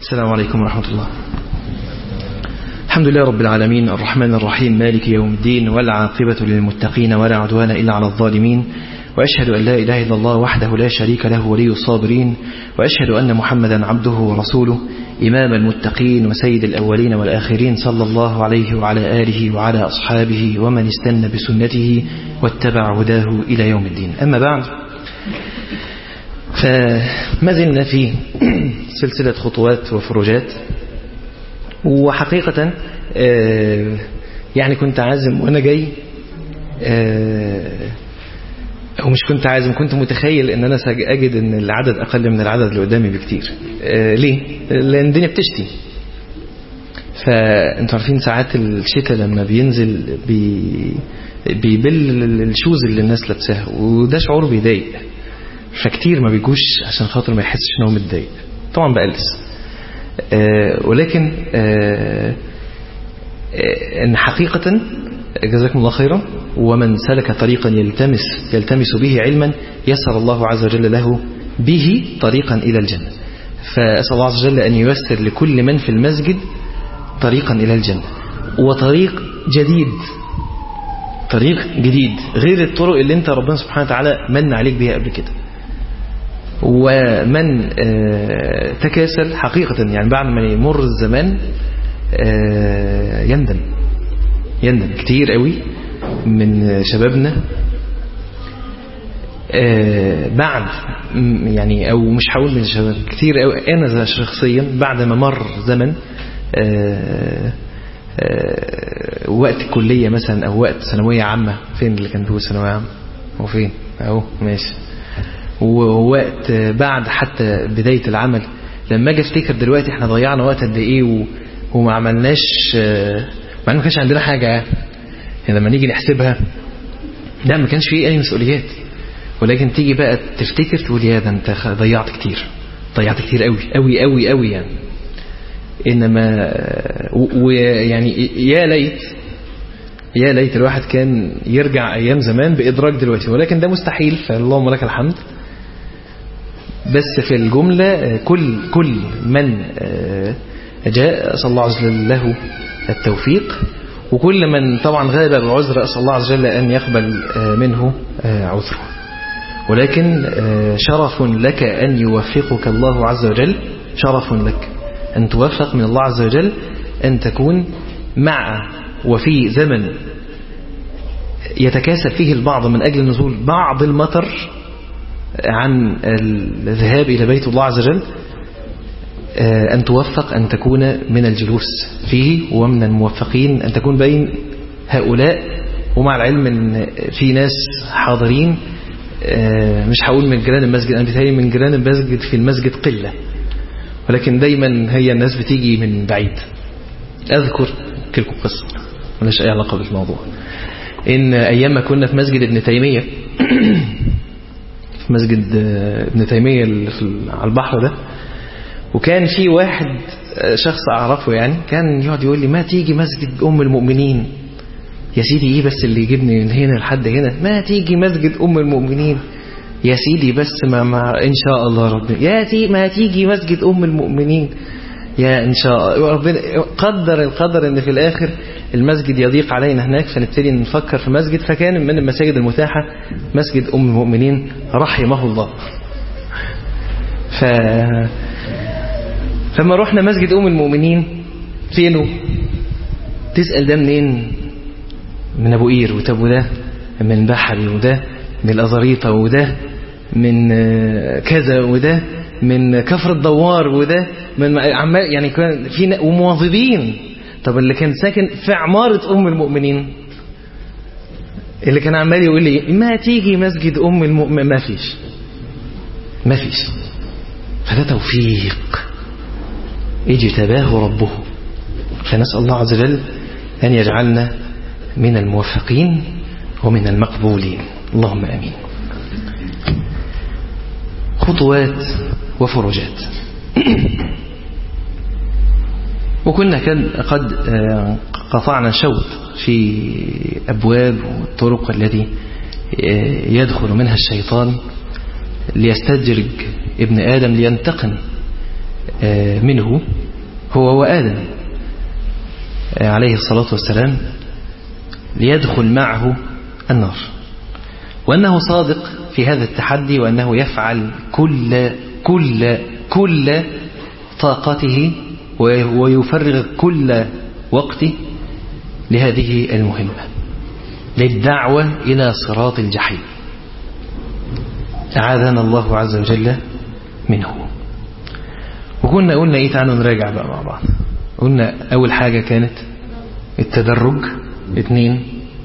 السلام عليكم ورحمة الله. الحمد لله رب العالمين الرحمن الرحيم مالك يوم الدين والعاقبة للمتقين ولا عدوان إلا على الظالمين، وأشهد أن لا إله إلا الله وحده لا شريك له ولي الصابرين، وأشهد أن محمدا عبده ورسوله إمام المتقين وسيد الأولين والآخرين، صلى الله عليه وعلى آله وعلى أصحابه ومن استنى بسنته واتبع هداه إلى يوم الدين. أما بعد، فما زلنا في سلسلة خطوات وفروجات. وحقيقة يعني كنت عازم وأنا جاي، أو مش كنت عازم، كنت متخيل أن أنا أجد أن العدد أقل من العدد اللي قدامي بكتير. ليه؟ لأن الدنيا بتشتي. فأنتوا عارفين ساعات الشتاء لما بينزل بيبل الشوز اللي الناس لابساها، وده شعور بيضايق، فكتير ما بيجوش عشان خاطر ما يحسش ان هو متضايق. طبعا بقلس، ولكن ان حقيقة جزاكم الله خيرا، ومن سلك طريقا يلتمس به علما يسر الله عز وجل له به طريقا إلى الجنة. فأسأل الله عز وجل أن ييسر لكل من في المسجد طريقا إلى الجنة، وطريق جديد، طريق جديد غير الطرق اللي انت ربنا سبحانه وتعالى من عليك بها قبل كده. ومن تكاسل حقيقة يعني بعد ما يمر الزمان يندم كتير قوي من شبابنا بعد يعني، او مش هقول من الشباب كتير قوي، انا شخصيا بعد ما مر زمن وقت كلية مثلا او وقت ثانوية عامة. فين اللي كان بيقول ثانوية عامة؟ هو فين؟ اهو ماشي. ووقت بعد حتى بداية العمل، لما اجي افتكر دلوقتي احنا ضيعنا وقت قد ايه وما عملناش، مع ما كانش عندنا حاجة يعني لما نيجي نحسبها، لا ما كانش فيه اي مسؤوليات، ولكن تيجي بقى تفتكر تقول يا ده انت ضيعت كتير قوي قوي قوي قوي يعني. انما ويعني يا ليت الواحد كان يرجع ايام زمان بادراك دلوقتي، ولكن ده مستحيل، فاللهم لك الحمد. بس في الجملة كل من جاء أسأل الله عز وجل له التوفيق، وكل من طبعا غاب بعذر أسأل الله عز وجل أن يقبل منه عذره. ولكن شرف لك أن يوفقك الله عز وجل، شرف لك أن توفق من الله عز وجل أن تكون مع وفي زمن يتكاسل فيه البعض من أجل نزول بعض المطر عن الذهاب إلى بيت الله عز وجل، أن توفق أن تكون من الجلوس فيه، ومن الموفقين أن تكون بين هؤلاء. ومع العلم أن في ناس حاضرين، مش هقول من جيران المسجد، أنا بتهيألي من جيران المسجد في المسجد قلة، ولكن دايما هي الناس بتيجي من بعيد. أذكر لكم قصة ملهاش أي علاقة بالموضوع. إن أيام ما كنا في مسجد ابن تيمية في مسجد ابن تيمية اللي على البحر ده، وكان في واحد شخص أعرفه يعني، كان يقعد يقول لي ما تيجي مسجد أم المؤمنين يا سيدي. إيه بس اللي يجيبني من هنا لحد هنا؟ ما تيجي مسجد أم المؤمنين يا سيدي، بس ما إن شاء الله ربنا ما تيجي مسجد أم المؤمنين يا إن شاء الله ربنا قدر القدر إن في الآخر المسجد يضيق علينا هناك، فنبتدي نفكر في مسجد. فكان من المساجد المتاحة مسجد أم المؤمنين رحمه الله. فما رحنا مسجد أم المؤمنين فينه؟ تسأل ده منين؟ من أبو قير، وتبو ده من بحري، وده من الأزاريطة، وده من كذا، وده من كفر الدوار، وده من عمال يعني كان في ومواظبين. طب اللي كان ساكن في عمارة أم المؤمنين اللي كان عمال يقول لي ما تيجي مسجد أم المؤمنين، ما فيش. فده توفيق اجتباه ربه. فنسأل الله عز وجل أن يجعلنا من الموفقين ومن المقبولين، اللهم آمين. خطوات وفروجات. وكنا قد قطعنا شوط في أبواب والطرق التي يدخل منها الشيطان ليستدرج ابن آدم، لينتقم منه هو وآدم عليه الصلاة والسلام ليدخل معه النار، وأنه صادق في هذا التحدي، وأنه يفعل كل طاقته ويفرغ كل وقته لهذه المهمة، للدعوة إلى صراط الجحيم. أعاذنا الله عز وجل منه. وكنا قلنا إيه؟ تعالوا نراجع بقى مع بعض. قلنا أول حاجة كانت التدرج، 2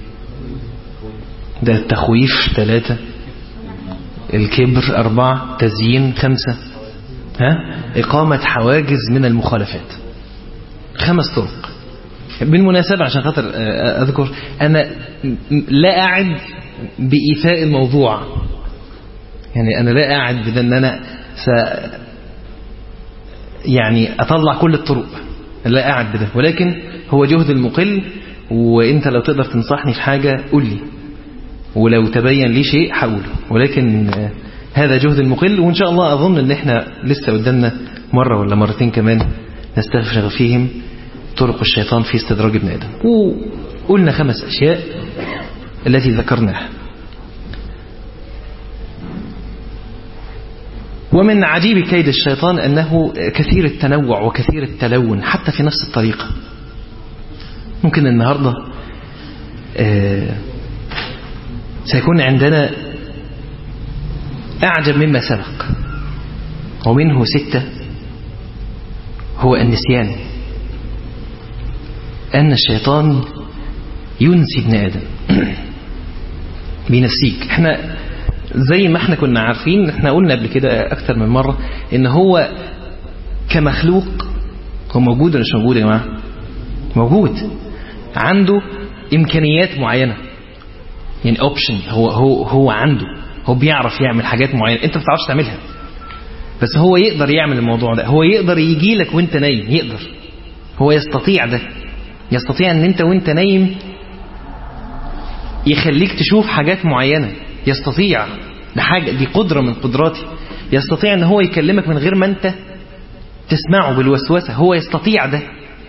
ده التخويف، 3 الكبر، 4 تزيين، 5 إقامة حواجز من المخالفات. 5 طرق. بالمناسبة عشان خاطر أذكر، أنا لا أعد بإيفاء الموضوع، يعني أنا لا أعد بأن أنا يعني أطلع كل الطرق، لا أعد بده، ولكن هو جهد المقل، وإنت لو تقدر تنصحني في حاجة قل لي، ولو تبين لي شيء حاوله، ولكن هذا جهد المقل. وإن شاء الله أظن أن إحنا لسه قدامنا مرة ولا مرتين كمان نستفرغ فيهم طرق الشيطان في استدراج ابن آدم. وقلنا 5 أشياء التي ذكرناها. ومن عجيب كيد الشيطان أنه كثير التنوع وكثير التلون حتى في نفس الطريقة. ممكن النهاردة سيكون عندنا أعجب مما سبق، ومنه 6 هو النسيان. أن الشيطان ينسي ابن آدم بنفسيك. احنا زي ما احنا كنا عارفين، احنا قلنا قبل كده أكثر من مرة إن هو كمخلوق هو موجود ولا مش موجود يا جماعة؟ موجود، عنده إمكانيات معينة، يعني اوبشن، هو عنده، هو بيعرف يعمل حاجات معينة انت ما بتعرفش تعملها، بس هو يقدر يعمل الموضوع ده. هو يقدر يجي لك وانت نايم، يقدر، هو يستطيع ده، يستطيع ان انت وانت نايم يخليك تشوف حاجات معينة، يستطيع، ده حاجة، دي قدرة من قدراتي. يستطيع ان هو يكلمك من غير ما انت تسمعه بالوسوسة، هو يستطيع ده.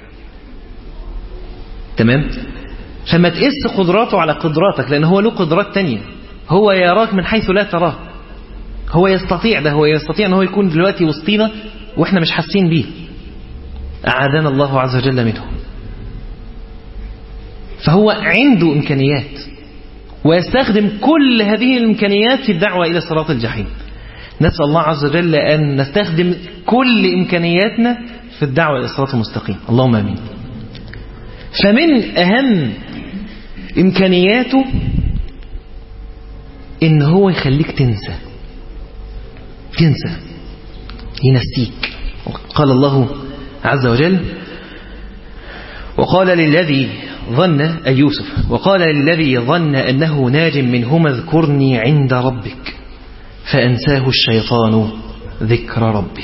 تمام؟ فما تقس قدراته على قدراتك، لأن هو له قدرات تانية. هو يراك من حيث لا تراه، هو يستطيع ده، هو يستطيع أن هو يكون دلوقتي وسطينا وإحنا مش حاسين بيه. أعاذنا الله عز وجل منه. فهو عنده إمكانيات، ويستخدم كل هذه الإمكانيات في الدعوة إلى صراط الجحيم. نسأل الله عز وجل أن نستخدم كل إمكانياتنا في الدعوة إلى الصراط المستقيم، اللهم آمين. فمن أهم إمكانياته إن هو يخليك تنسى، ينسيك. قال الله عز وجل: وقال للذي ظن، أي يوسف، وقال للذي ظن أنه ناج منهما اذكرني عند ربك فأنساه الشيطان ذكر ربه.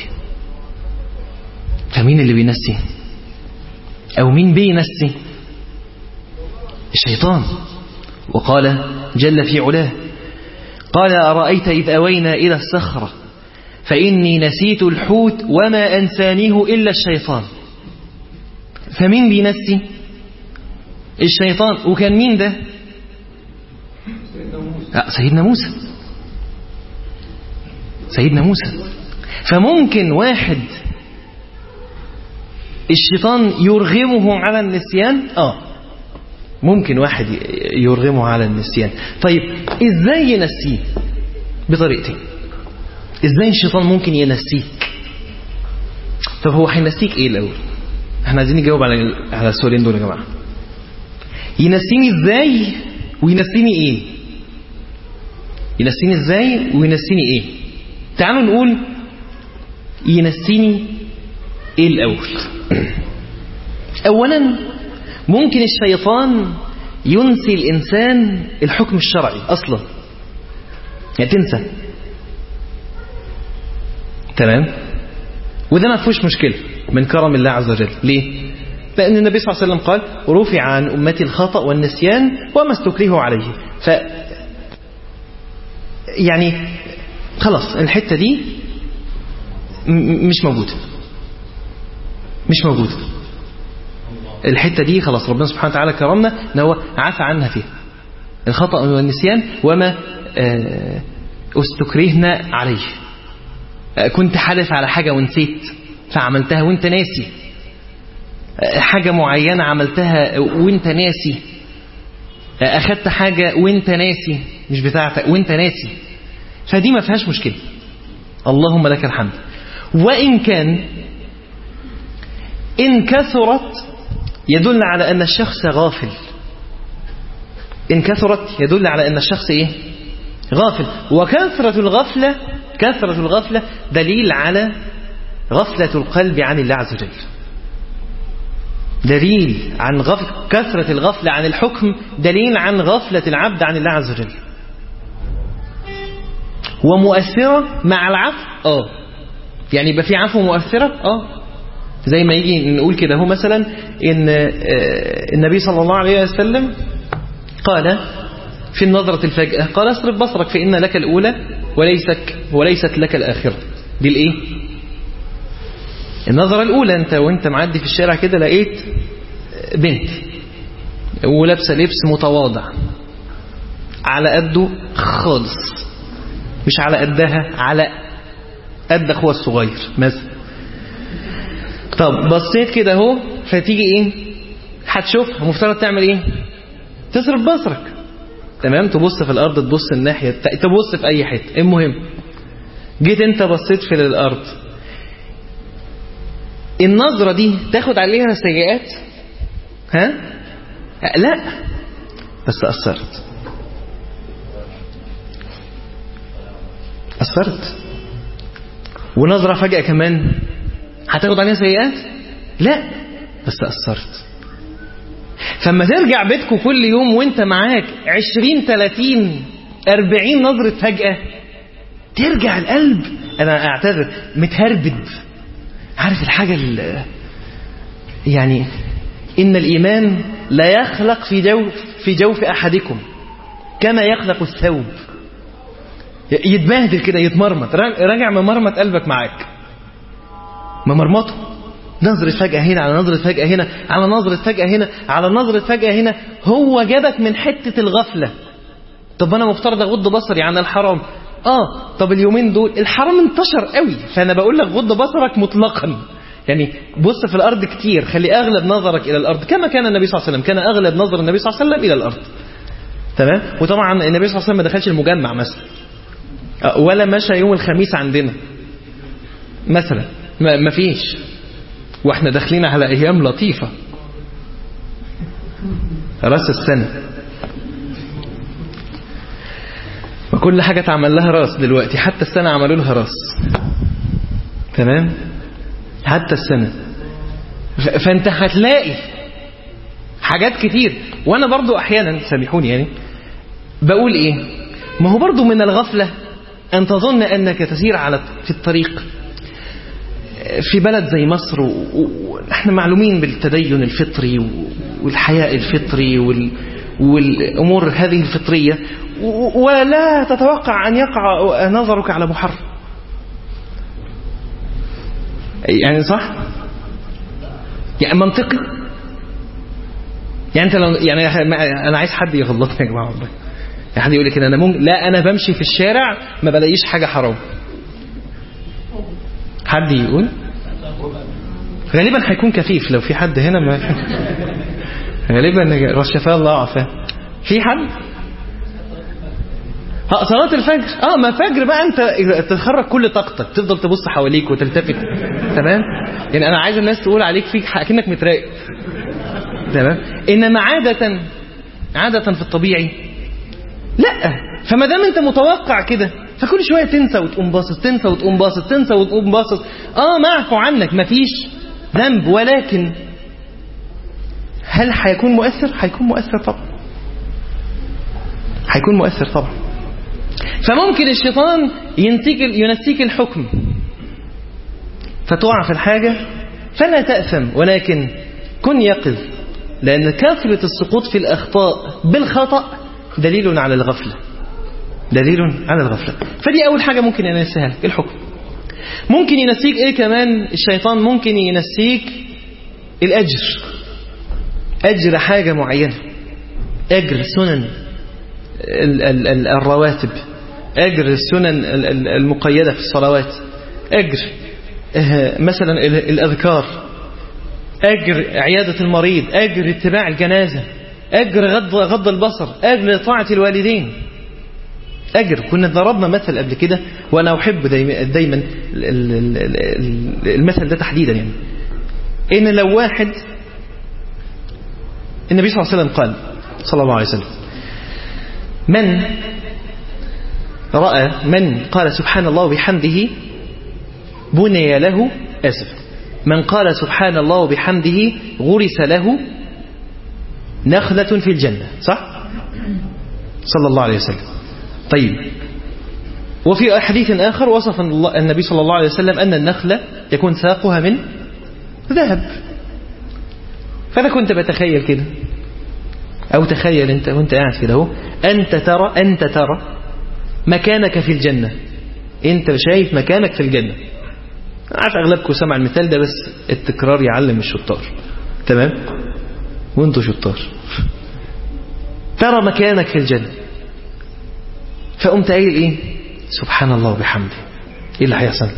فمين اللي بينسي؟ أو مين بينسي؟ الشيطان. وقال جل في علاه: قال أرأيت إذ أوينا إلى الصخرة فإني نسيت الحوت وما أنسانيه إلا الشيطان. فمين بينسي؟ الشيطان. وكان مين ده؟ سيدنا موسى. فممكن واحد الشيطان يرغمه على النسيان، ممكن واحد يرغمه على النسيان. طيب ازاي ينسيه؟ بطريقتين. ازاي الشيطان ممكن ينسيك؟ طب هو هينسيك ايه الاول؟ احنا عايزين نجاوب على السؤالين دول يا جماعه. ينسيني ازاي وينسيني ايه؟ ينسيني ازاي وينسيني ايه؟ تعالوا نقول ينسيني ايه الاول. اولا ممكن الشيطان ينسي الانسان الحكم الشرعي اصلا، يعني تنسى. تمام؟ وده ما فيهوش مشكله من كرم الله عز وجل. ليه؟ لأن النبي صلى الله عليه وسلم قال: رفع عن أمتي الخطأ والنسيان وما استكرهوا عليه. يعني خلاص الحتة دي مش موجودة. مش موجودة. الحتة دي خلاص ربنا سبحانه وتعالى كرمنا ان هو عفى عنها فيها، الخطأ والنسيان وما استكرهنا عليه. كنت حالف على حاجة ونسيت فعملتها وانت ناسي، حاجة معينة عملتها وانت ناسي، أخدت حاجة وانت ناسي مش بتاعتك وانت ناسي، فدي ما فيهاش مشكلة، اللهم لك الحمد. وإن كان إن كثرت يدل على أن الشخص غافل، إن كثرت يدل على أن الشخص إيه؟ غافل. وكثرة الغفلة دليل على غفلة القلب عن الله عز وجل، دليل عن كثرة الغفلة عن الحكم دليل عن غفلة العبد عن الله عز وجل. ومؤثرة مع العفو يعني يبقى في عفو مؤثرة زي ما يجي نقول كده هو مثلا إن النبي صلى الله عليه وسلم قال في النظرة الفجأة قال اصرف بصرك فإن لك الأولى وليست لك الآخرة. دي الإيه؟ النظرة الأولى، أنت وأنت معدي في الشارع كده لقيت بنت ولابسة لبس متواضع على قده خالص، مش على قدها، على قد أخوها الصغير مثلا. طب بصيت كده اهو، فتيجي ايه؟ هتشوفها مفترض تعمل ايه؟ تصرف بصرك، تمام؟ تبص في الارض، تبص الناحية، تبص في اي حته، المهم جيت انت بصيت في الارض، النظرة دي تاخد عليها سيئات؟ ها؟ لا، بس أثرت. ونظرة فجأة كمان هتاخد عليها سيئات؟ لا، بس أثرت. فما ترجع بيتكم كل يوم وانت معاك 20 30 40 نظرة فجأة، ترجع القلب، أنا أعتذر، متهربد. عارف الحاجة يعني إن الإيمان لا يخلق في جوف أحدكم كما يخلق الثوب، يتبهدل كده، يتمرمط، راجع ممرمط قلبك معاك، ممرمطه، نظرة فجأة هنا على نظرة فجأة هنا على نظرة فجأة هنا على نظرة فجأة هنا. هو جابك من حتة الغفلة. طب أنا مفترض أغض بصري عن الحرام، طب اليومين دول الحرام انتشر قوي، فأنا بقول لك غض بصرك مطلقا، يعني بص في الأرض كتير، خلي أغلب نظرك إلى الأرض، كما كان النبي صلى الله عليه وسلم، كان أغلب نظر النبي صلى الله عليه وسلم إلى الأرض، تمام؟ وطبعا النبي صلى الله عليه وسلم ما دخلش المجمع مثلا، ولا مشى يوم الخميس عندنا مثلا، ما فيش، واحنا داخلين على أيام لطيفة، راس السنة، وكل حاجة تعمل لها راس دلوقتي، حتى السنة عملوا لها راس، تمام؟ حتى السنة. فانت هتلاقي حاجات كتير. وانا برضو احيانا، سامحوني يعني، بقول ايه، ما هو برضو من الغفلة ان تظن انك تسير في الطريق في بلد زي مصر، ونحن معلومين بالتدين الفطري والحياء الفطري والامور هذه الفطرية، ولا تتوقع ان يقع نظرك على محرم، يعني صح؟ يعني منطقي، يعني انت لو يعني انا عايز حد يغلطني يا جماعه والله، يعني حد يقول لي كده، لا انا بمشي في الشارع ما بلاقيش حاجه حرام، حد يقول؟ غالبا هيكون كفيف، لو في حد هنا ما غالبا شفاه الله عافاه. في حد؟ صلاة الفجر، ما فجر بقى انت تتخرج كل طاقتك، تفضل تبص حواليك وتلتفت، تمام؟ يعني انا عايز الناس تقول عليك فيك كأنك متراقب، تمام؟ انما عادة في الطبيعي لا. فما دام انت متوقع كده، فكل شوية تنسى وتقوم باصص، تنسى وتقوم باصص، تنسى وتقوم باصص، معفو عنك، مفيش ذنب، ولكن هل هيكون مؤثر؟ هيكون مؤثر طبعا، هيكون مؤثر طبعا. فممكن الشيطان ينسيك الحكم فتقع في الحاجة فلا تأثم، ولكن كن يقظ، لأن كثرة السقوط في الأخطاء بالخطأ دليل على الغفلة، دليل على الغفلة. فدي أول حاجة ممكن ينسيها لك، الحكم. ممكن ينسيك إيه كمان الشيطان؟ ممكن ينسيك الأجر، أجر حاجة معينة، أجر سنن الرواتب، أجر السنن المقيدة في الصلوات، أجر مثلا الأذكار، أجر عيادة المريض، أجر اتباع الجنازة، أجر غض البصر، أجر طاعة الوالدين، أجر. كنا ضربنا مثل قبل كده وأنا أحب دايما المثل ده تحديدا، يعني إن لو واحد، النبي صلى الله عليه وسلم قال صلى الله عليه وسلم: من قال سبحان الله وبحمده بني له من قال سبحان الله وبحمده غرس له نخلة في الجنة، صح؟ صلى الله عليه وسلم. طيب، وفي حديث آخر وصف النبي صلى الله عليه وسلم أن النخلة يكون ساقها من ذهب. فأنا كنت بتخيل كده، أو تخيل أنت وأنت قاعد كده اهو، أنت ترى مكانك في الجنة، أنت شايف مكانك في الجنة. عارف أغلبكم سمع المثال ده، بس التكرار يعلم الشطار، تمام؟ وأنتوا شطار. ترى مكانك في الجنة، فقمت قايل إيه؟ سبحان الله وبحمده. إيه اللي هيحصل؟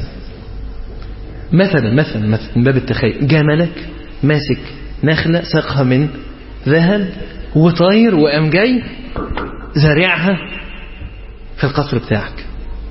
مثلا من باب التخيل، جملك ماسك نخلة ساقها من ذهب وطاير وقام جاي زارعها في القصر بتاعك.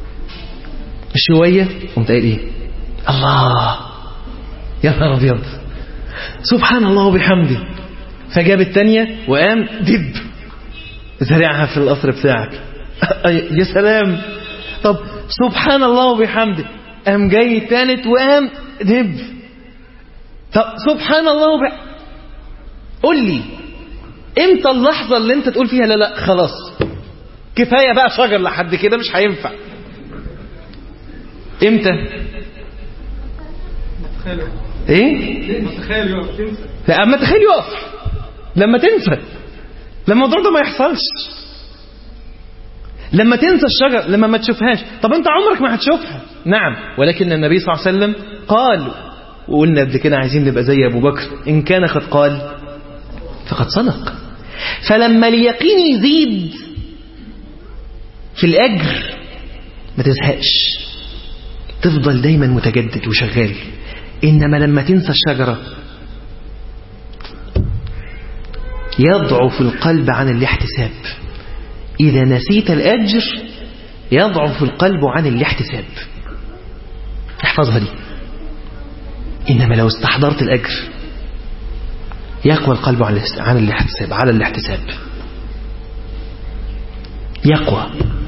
شوية قمت قايل إيه؟ الله، يا نهار أبيض، سبحان الله وبحمده. فجاب التانية وقام دب زارعها في القصر بتاعك. يا سلام. طب سبحان الله وبحمده، قام جاي التالت وقام دب. طب سبحان الله قول لي امتى اللحظة اللي انت تقول فيها لا خلاص كفاية بقى شجر لحد كده مش هينفع؟ امتى؟ ايه؟ لا، اما تخيل يقف، لما تنسى، لما الموضوع ده ما يحصلش، لما تنسى الشجر، لما ما تشوفهاش. طب انت عمرك ما هتشوفها، نعم، ولكن النبي صلى الله عليه وسلم قال، وقلنا قبل كده عايزين نبقى زي ابو بكر، ان كان قد قال فقد صدق. فلما اليقين يزيد في الاجر ما تزهقش، تفضل دايما متجدد وشغال. انما لما تنسى الشجرة يضعف القلب عن الاحتساب. إذا نسيت الأجر يضعف القلب عن الاحتساب، احفظها دي. إنما لو استحضرت الأجر يقوى القلب على الاحتساب يقوى.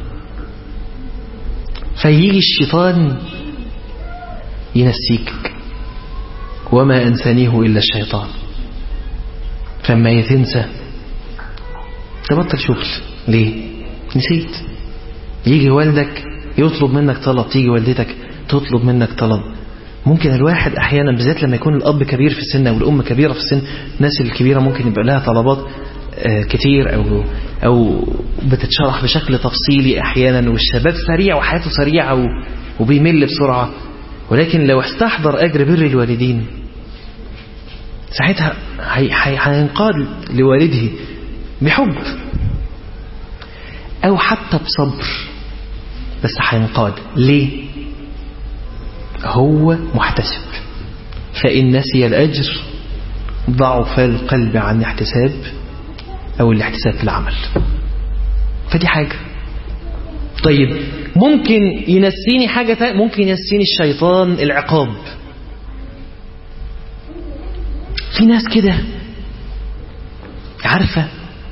فيجي الشيطان ينسيك، وما أنسانيه إلا الشيطان. فما يتنسى تبطل شغل. ليه؟ نسيت. يجي والدك يطلب منك طلب، تيجي والدتك تطلب منك طلب. ممكن الواحد أحيانا بالذات لما يكون الأب كبير في السن أو الأم كبيرة في السن، الناس الكبيرة ممكن يبقى لها طلبات كتير أو بتتشرح بشكل تفصيلي أحيانا، والشباب سريع وحياته سريعة وبيمل بسرعة. ولكن لو استحضر أجر بر الوالدين ساعتها هينقاد لوالده بحب أو حتى بصبر، بس هينقاد. ليه؟ هو محتسب. فإن نسي الأجر ضعف القلب عن الاحتساب أو الاحتساب في العمل. فدي حاجة. طيب، ممكن ينسيني حاجة تانية، ممكن ينسيني الشيطان العقاب. في ناس كده عارفة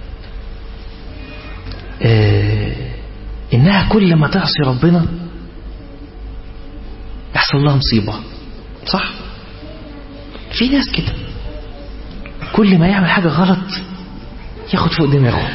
إنها كل ما تعصي ربنا يحصل لها مصيبة، صح؟ في ناس كده كل ما يعمل حاجة غلط ياخد فوق دماغه،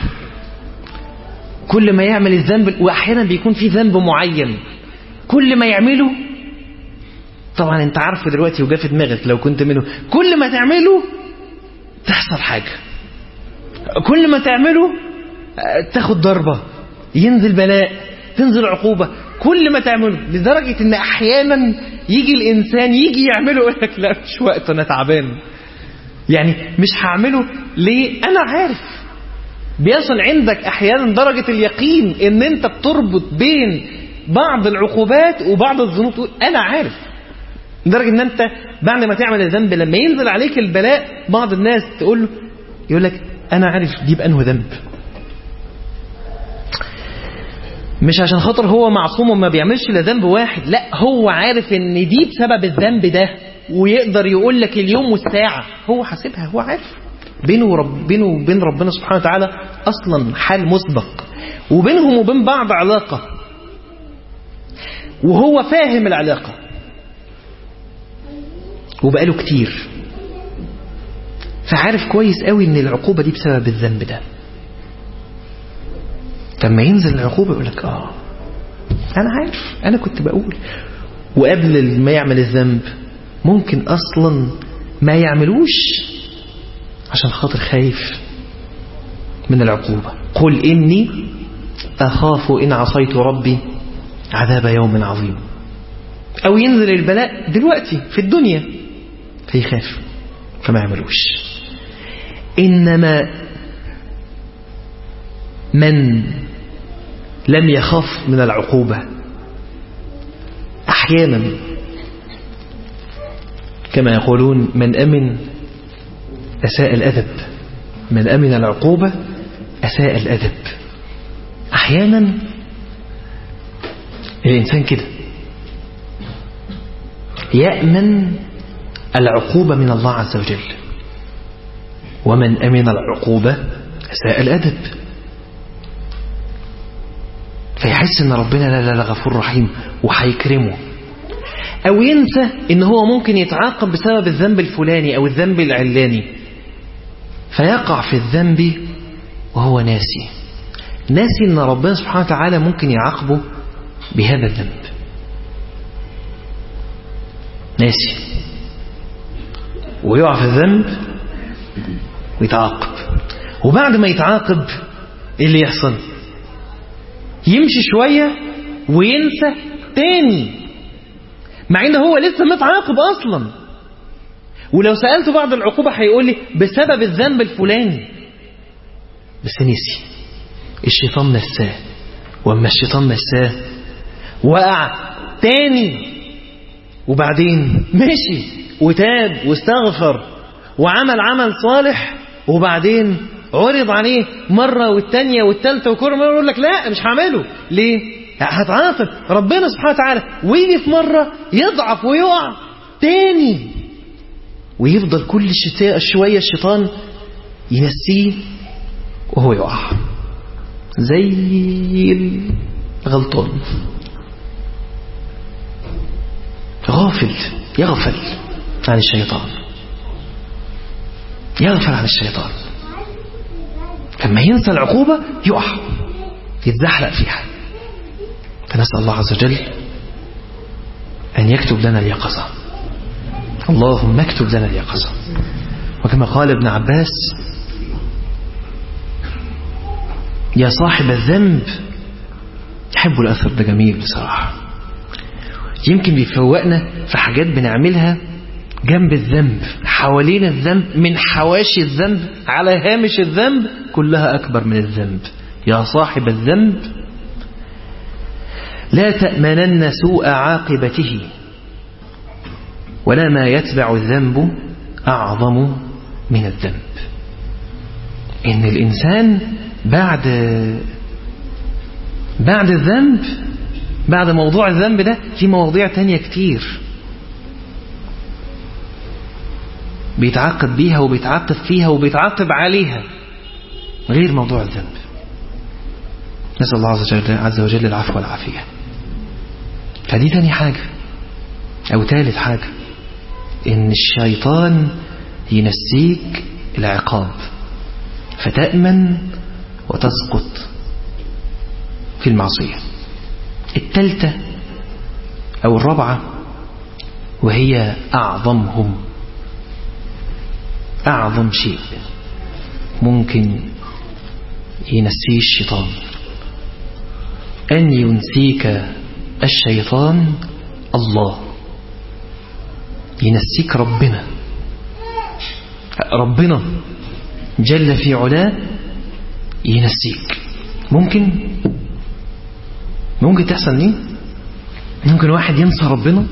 كل ما يعمل الذنب، وأحيانا بيكون في ذنب معين كل ما يعمله، طبعا انت عارفه دلوقتي وجا في دماغك لو كنت منه، كل ما تعمله تحصل حاجة، كل ما تعمله تاخد ضربة، ينزل بلاء، تنزل عقوبة، كل ما تعمله. لدرجة ان احيانا يجي الانسان يجي يعمله يقول لك لا مش وقت، انا تعبان، يعني مش هعمله ليه؟ أنا عارف. بيصل عندك أحيانا درجة اليقين إن أنت بتربط بين بعض العقوبات وبعض الذنوب، تقول أنا عارف. لدرجة إن أنت بعد ما تعمل الذنب لما ينزل عليك البلاء بعض الناس تقول له، يقول لك أنا عارف دي بأنه ذنب. مش عشان خاطر هو معصوم وما بيعملش إلا ذنب واحد، لا، هو عارف إن دي بسبب الذنب ده، ويقدر يقول لك اليوم والساعة. هو حاسبها، هو عارف بينه وبين ربنا سبحانه وتعالى أصلا حال مسبق، وبينهم وبين بعض علاقة، وهو فاهم العلاقة وبقاله كتير، فعارف كويس قوي ان العقوبة دي بسبب الذنب ده. لما ينزل العقوبة يقول لك انا عارف، انا كنت بقول. وقبل ما يعمل الذنب ممكن اصلا ما يعملوش عشان خاطر خايف من العقوبة. قل إني أخاف إن عصيت ربي عذاب يوم عظيم. أو ينزل البلاء دلوقتي في الدنيا فيخاف فما يعملوش. إنما من لم يخاف من العقوبة أحيانا كما يقولون من أمن أساء الأدب. من أمن العقوبة أساء الأدب. أحيانا الإنسان كده يأمن العقوبة من الله عز وجل، ومن أمن العقوبة أساء الأدب، فيحس إن ربنا لا غفور رحيم وحيكرمه. أو ينسى إن هو ممكن يتعاقب بسبب الذنب الفلاني أو الذنب العلاني، فيقع في الذنب وهو ناسي إن ربنا سبحانه وتعالى ممكن يعاقبه بهذا الذنب. ناسي ويقع في الذنب ويتعاقب. وبعد ما يتعاقب إيه اللي يحصل؟ يمشي شوية وينسى تاني، مع إنه هو لسه متعاقب أصلا. ولو سألته بعد العقوبة هيقول لي بسبب الذنب الفلاني، بس نسي. الشيطان نساه، وأما الشيطان نساه وقع تاني، وبعدين مشي وتاب واستغفر وعمل عمل صالح، وبعدين عرض عليه مرة والتانية والتالتة وكل مرة يقول لك لا مش هعمله. ليه؟ هتعاقب ربنا سبحانه وتعالى. ويجي في مرة يضعف ويقع تاني، ويفضل كل شوية الشيطان ينسيه وهو يقع زي الغلطان، غافل، يغفل عن الشيطان، يغفل عن الشيطان. لما ينسى العقوبة يقع، يتزحلق فيها. فنسأل الله عز وجل أن يكتب لنا اليقظة. اللهم اكتب لنا اليقظة. وكما قال ابن عباس: يا صاحب الذنب. يحب الأثر ده، جميل بصراحة. يمكن بيفوقنا في حاجات بنعملها جنب الذنب، حوالين الذنب، من حواشي الذنب، على هامش الذنب، كلها أكبر من الذنب. يا صاحب الذنب لا تأمنن سوء عاقبته، ولا ما يتبع الذنب أعظم من الذنب. إن الإنسان بعد الذنب، بعد موضوع الذنب ده، في مواضيع تانية كتير بيتعاقب بيها وبيتعاقب فيها وبيتعاقب عليها غير موضوع الذنب. نسأل الله عز وجل العفو والعافية. فدي تاني حاجة. أو ثالث حاجة، إن الشيطان ينسيك العقاب فتأمن وتسقط في المعصية. الثالثة أو الرابعة، وهي أعظم شيء ممكن ينسيه الشيطان، أن ينسيك الشيطان الله، ينسيك ربنا ربنا جل في علاه ينسيك. ممكن تحصل ليه؟ ممكن واحد ينسى ربنا؟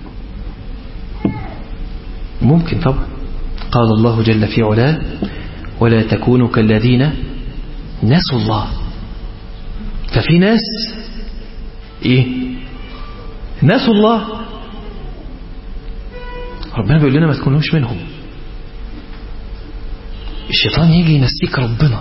ممكن طبعا. قال الله جل في علاه ولا تكونوا كالذين نسوا الله. ففي ناس نسوا الله، ربنا بيقول لنا ما تكونوش منهم. الشيطان يجي ينسيك ربنا،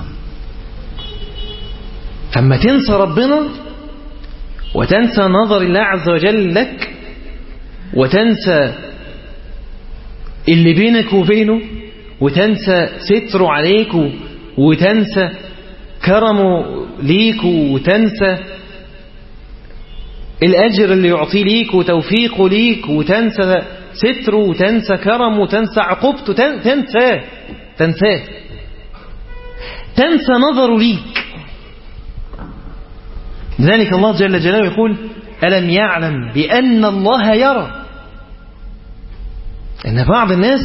فلما تنسى ربنا وتنسى نظر الله عز وجل لك، وتنسى اللي بينك وبينه، وتنسى ستره عليك، وتنسى كرمه ليك، وتنسى الأجر اللي يعطيه ليك وتوفيقه ليك، وتنسى ستره، وتنسى كرمه، وتنسى عقوبته، تنسى نظره ليك. لذلك الله جل جلاله يقول ألم يعلم بأن الله يرى. إن بعض الناس،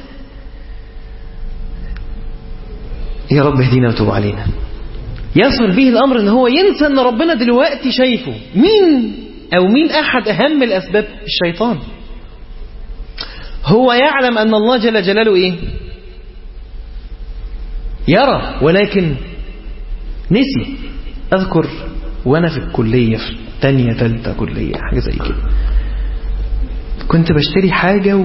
يا رب اهدينا وتوب علينا، يصل به الأمر إن هو ينسى إن ربنا دلوقتي شايفه. مين أحد أهم الأسباب؟ الشيطان. هو يعلم أن الله جل جلاله يرى، ولكن نسي. أذكر وأنا في الكلية، في تانية تالتة كلية، حاجة زي كده، كنت بشتري حاجة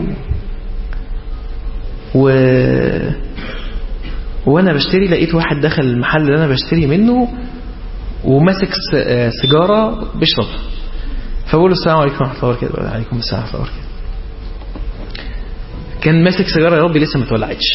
وأنا بشتري لقيت واحد دخل المحل اللي أنا بشتري منه وماسك سيجارة بيشربها، فبقول له السلام عليكم ورحمة الله وبركاته. وعليكم السلام ورحمة الله وبركاته. كان ماسك سيجارة يا ربي لسه ما اتولعتش،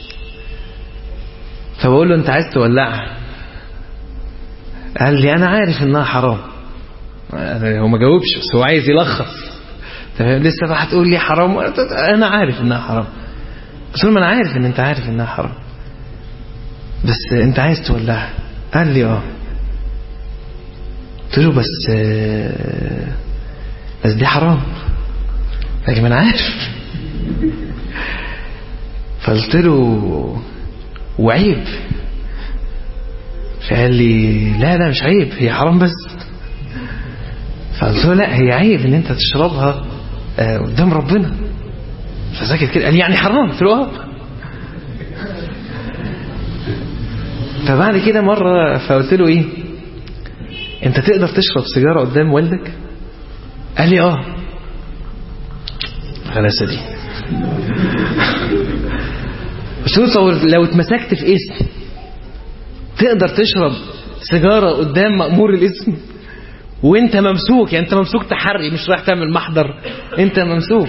فبقول له أنت عايز تولعها؟ قال لي أنا عارف إنها حرام. هو ما جاوبش، بس هو عايز يلخص. لسه بقى هتقول لي حرام؟ أنا عارف إنها حرام. قلت له ما أنا عارف إن أنت عارف إنها حرام، بس أنت عايز تولعها. قال لي قلت له بس دي حرام. قال لي ما أنا عارف. فقلت له وعيب؟ فقال لي لا مش عيب، هي حرام بس. فقلت له لا، هي عيب ان انت تشربها قدام ربنا. فسكت كده، قال لي يعني حرام؟ قلت له فبعد كده مرة فقلت له انت تقدر تشرب سيجارة قدام والدك؟ قال لي خلاص دي. قلت له لو اتمسكت في اسم تقدر تشرب سيجارة قدام مأمور الاسم وانت ممسوك؟ يعني انت ممسوك تحري، مش رايح تعمل محضر، انت ممسوك،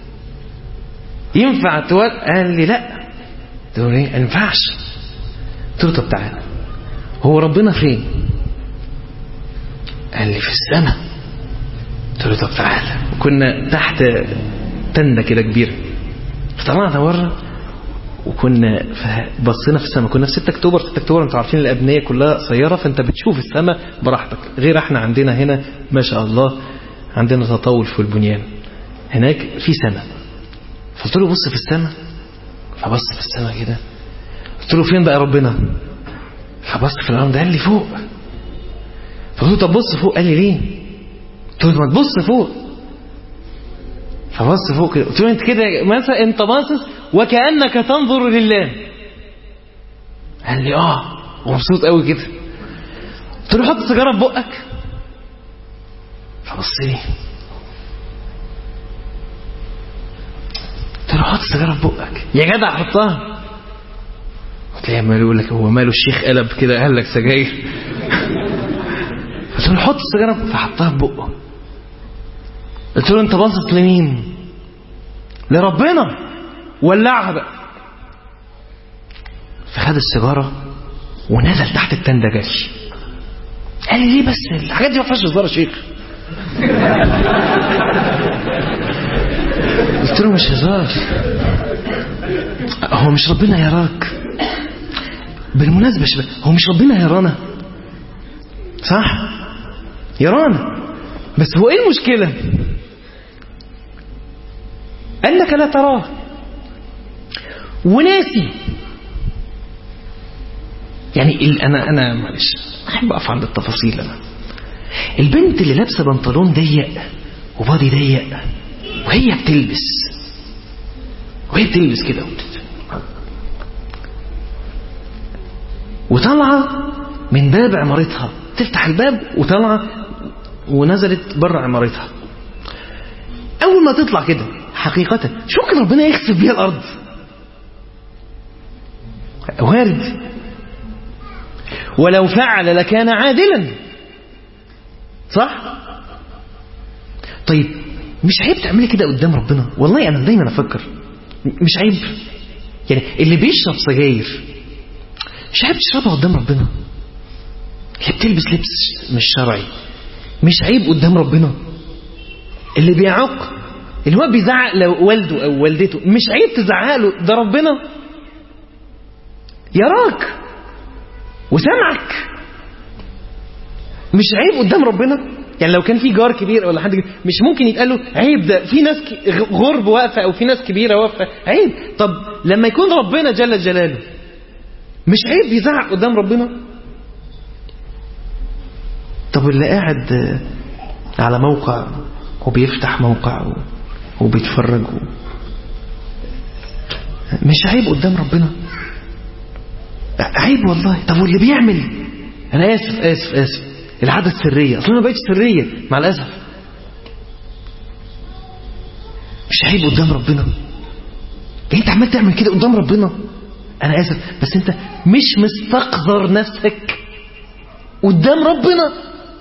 ينفع قال لي لا. قلت له ليه؟ ما ينفعش. قلت له طب تعالى، هو ربنا فين؟ قال لي في السماء. قلت له طب تعالى. كنا تحت تندة كده كبيرة، فطلعنا بره وكنا بصينا في السماء. كنا في 6 أكتوبر. 6 أكتوبر انتوا عارفين الأبنية كلها قصيرة، فانت بتشوف السماء براحتك، غير احنا عندنا هنا ما شاء الله عندنا تطول في البنيان، هناك في سماء. فقلت له بص في السماء، فبص في السماء كده. قلت له فين بقى ربنا؟ فبص في الأرض. قال لي فوق. فقلت له طب بص فوق. قال لي ليه؟ قلت له ما تبص فوق. فبص فوق كده. قلت له انت كده مثلا انت باصص وكأنك تنظر لله. قال لي ومبسوط قوي كده. قلت له حط سيجاره في بقك. فبص لي. قلت له حط سيجاره في بقك يا جدع، حطها. قلت له ما يقول لك هو ماله الشيخ قلب كده قال لك سجاير؟ قلت له حط السيجاره، فحطها في بقه. قلت له انت باصص لمين؟ لربنا، ولعها بقى. فخد السيجاره ونزل تحت التندة جري. قال لي ليه بس الحاجات دي ما فيهاش هزار يا شيخ؟ قلت له مش هزار، هو مش ربنا يراك؟ بالمناسبة هو مش ربنا يرانا؟ صح يرانا، بس هو ايه المشكلة؟ انك لا تراه. وناسي. يعني انا معلش احب اقف عند التفاصيل. انا البنت اللي لابسه بنطلون ضيق وبادي ضيق وهي بتلبس كده وطالعه من باب عمارتها، تفتح الباب وطالعه ونزلت بره عمارتها. اول ما تطلع كده حقيقه شو ممكن ربنا يخسف بيها الارض؟ وارد. ولو فعل لكان عادلا، صح؟ طيب مش عيب تعملي كده قدام ربنا؟ والله انا دايما افكر مش عيب. يعني اللي بيشرب سجاير مش عيب تشربها قدام ربنا؟ اللي بتلبس لبس مش شرعي مش عيب قدام ربنا؟ اللي بيعق، اللي هو بيزعق لوالده او والدته، مش عيب تزعق له؟ ده ربنا يراك وسمعك، مش عيب قدام ربنا؟ يعني لو كان في جار كبير ولا حد مش ممكن يتقال له عيب؟ ده في ناس غرب واقفه او في ناس كبيره واقفه، عيب. طب لما يكون ربنا جل جلاله مش عيب يزعق قدام ربنا؟ طب اللي قاعد على موقع وبيفتح موقع وبيتفرج مش عيب قدام ربنا؟ عيب والله. طب واللي بيعمل، انا اسف العادة السرية، اصلا ما بقتش سرية مع الاسف، مش عيب قدام ربنا؟ يعني انت عمال تعمل كده قدام ربنا، انا اسف بس انت مش مستقذر نفسك قدام ربنا.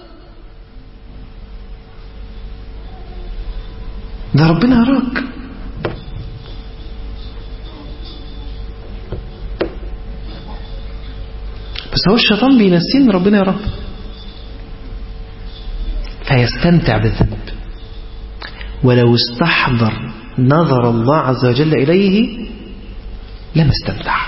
ده ربنا يراك. بس هو الشيطان بينسيه ان ربنا يراك فيستمتع بالذنب. ولو استحضر نظر الله عز وجل إليه لم استمتع.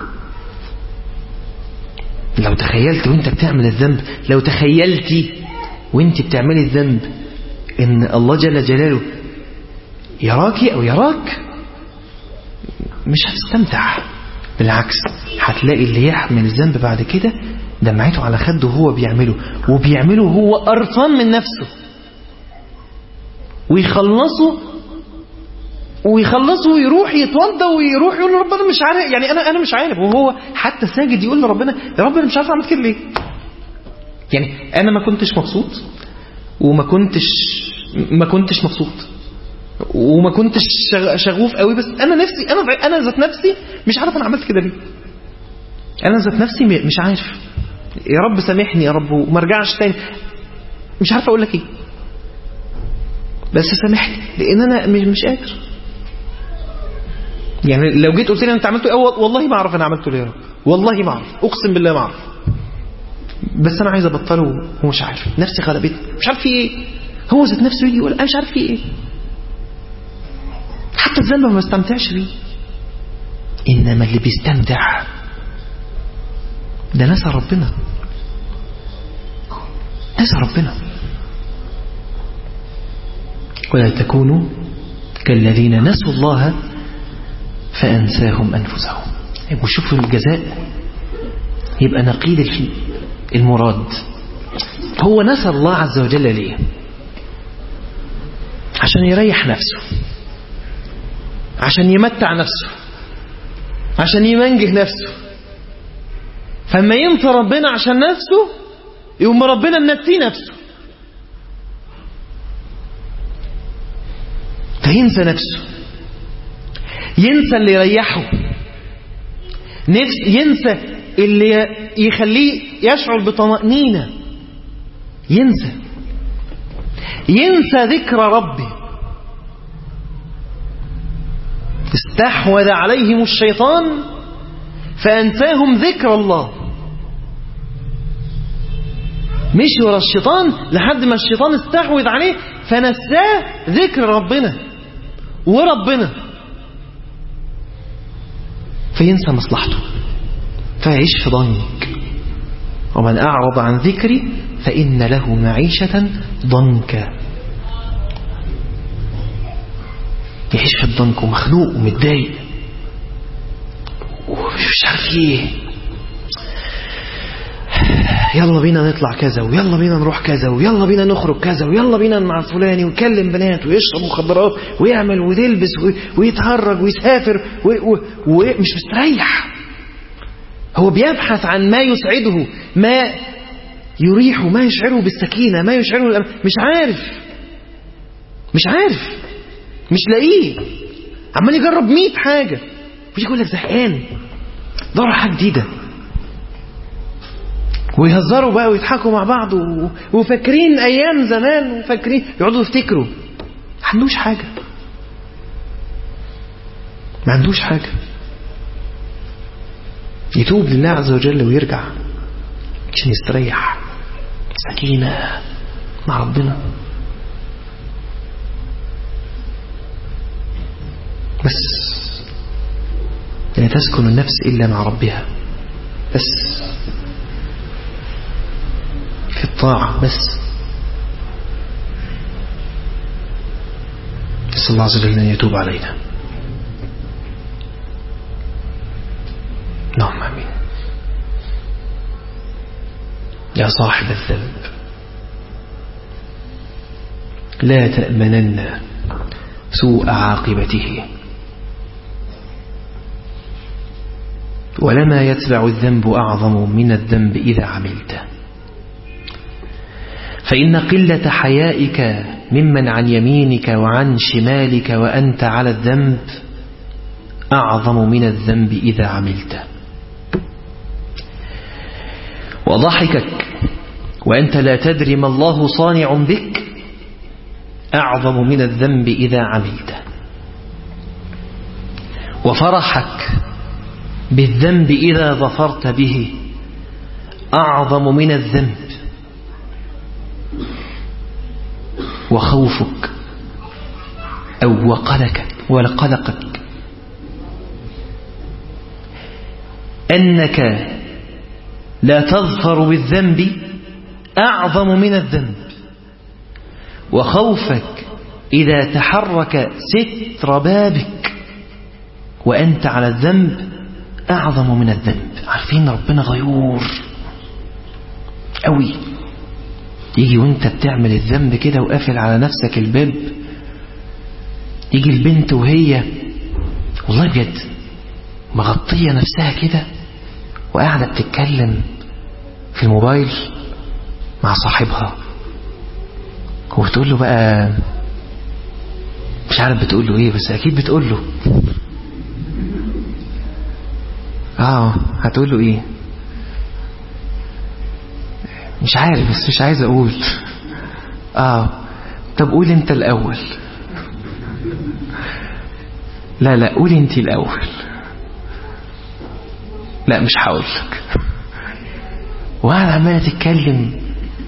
لو تخيلت وانت بتعمل الذنب، لو تخيلتي وانت بتعملي الذنب ان الله جل جلاله يراكي او يراك، مش هتستمتع. بالعكس هتلاقي اللي يحمل الذنب بعد كده دمعته على خده وهو بيعمله، وبيعمله هو قرفان من نفسه، ويخلصه ويروح يتوضى ويروح يقول لربنا مش عارف، يعني انا مش عارف، وهو حتى ساجد يقول لربنا يا رب انا مش عارف اعمل كده ليه. يعني انا ما كنتش مبسوط وما كنتش مبسوط وما كنتش شغوف قوي، بس انا نفسي انا ذات نفسي مش عارف انا عملت كده ليه. انا ذات نفسي مش عارف. يا رب سامحني يا رب وما ارجعش تاني، مش عارف اقول لك ايه، بس سامحني لان انا مش قادر. يعني لو جيت قلت لي انت عملته ايه، والله ما اعرف انا عملته ليه يا رب، والله ما اعرف، اقسم بالله ما اعرف، بس انا عايز ابطله ومش عارف، نفسي غلبتني مش عارف في ايه. هو ذات نفسه يجي يقول انا مش عارف في ايه. حتى الذنب ما استمتعش بيه. انما اللي بيستمتع ده نسى ربنا، نسى ربنا. ولا تكونوا كالذين نسوا الله فأنساهم أنفسهم. وشوفوا الجزاء يبقى نقيض المراد. هو نسى الله عز وجل ليه؟ عشان يريح نفسه، عشان يمتع نفسه، عشان يمنجه نفسه. فما ينسى ربنا عشان نفسه يقوم ربنا منسي نفسه، فينسى نفسه، ينسى اللي يريحه، ينسى اللي يخليه يشعر بطمأنينة، ينسى ذكر ربه. استحوذ عليهم الشيطان فأنساهم ذكر الله. مشي ورا الشيطان لحد ما الشيطان استحوذ عليه فنساه ذكر ربنا وربنا، فينسى مصلحته، فيعيش في ضنك. ومن أعرض عن ذكري فإن له معيشة ضنكا. يعيش في الضنك ومخنوق ومتضايق. مش عارف ايه، يلا بينا نطلع كذا، ويلا بينا نروح كذا، ويلا بينا نخرج كذا، ويلا بينا مع فلان ويكلم بنات ويشرب مخدرات ويعمل ويلبس ويتهرج ويسافر ومش مستريح. هو بيبحث عن ما يسعده، ما يريحه، ما يشعره بالسكينة، ما يشعره مش عارف مش لاقيه، عمال يجرب 100 حاجة، ويجي يقول لك زهقان، دور على حاجة جديدة، ويهزروا بقى ويضحكوا مع بعض وفاكرين أيام زمان، وفاكرين يقعدوا يفتكروا. ما عندوش حاجة، ما عندوش حاجة. يتوب لله عز وجل ويرجع عشان يستريح، سكينة مع ربنا. بس لا تسكن النفس إلا مع ربها، بس في الطاعة بس. نسأل الله عز وجل أن يتوب علينا. اللهم آمين. يا صاحب الذنب لا تأمنن سوء عاقبته، ولما يتبع الذنب أعظم من الذنب إذا عملته، فإن قلة حيائك ممن عن يمينك وعن شمالك وأنت على الذنب أعظم من الذنب إذا عملته، وضحكك وأنت لا تدري ما الله صانع بك أعظم من الذنب إذا عملته، وفرحك بالذنب إذا ظفرت به أعظم من الذنب، وخوفك أو وقلقك أنك لا تظفر بالذنب أعظم من الذنب، وخوفك إذا تحرك ستر بابك وأنت على الذنب أعظم من الذنب. عارفين ربنا غيور قوي، يجي وانت بتعمل الذنب كده وقافل على نفسك الباب، يجي البنت وهي والله بجد مغطية نفسها كده وقاعدة بتتكلم في الموبايل مع صاحبها، وبتقول له بقى مش عارف بتقول له ايه، بس اكيد بتقول له هتقول له ايه مش عارف، بس مش عايز اقول. طب قول انت الاول. لا قول انت الاول. لا مش هقول لك. وقاعد عماله تتكلم،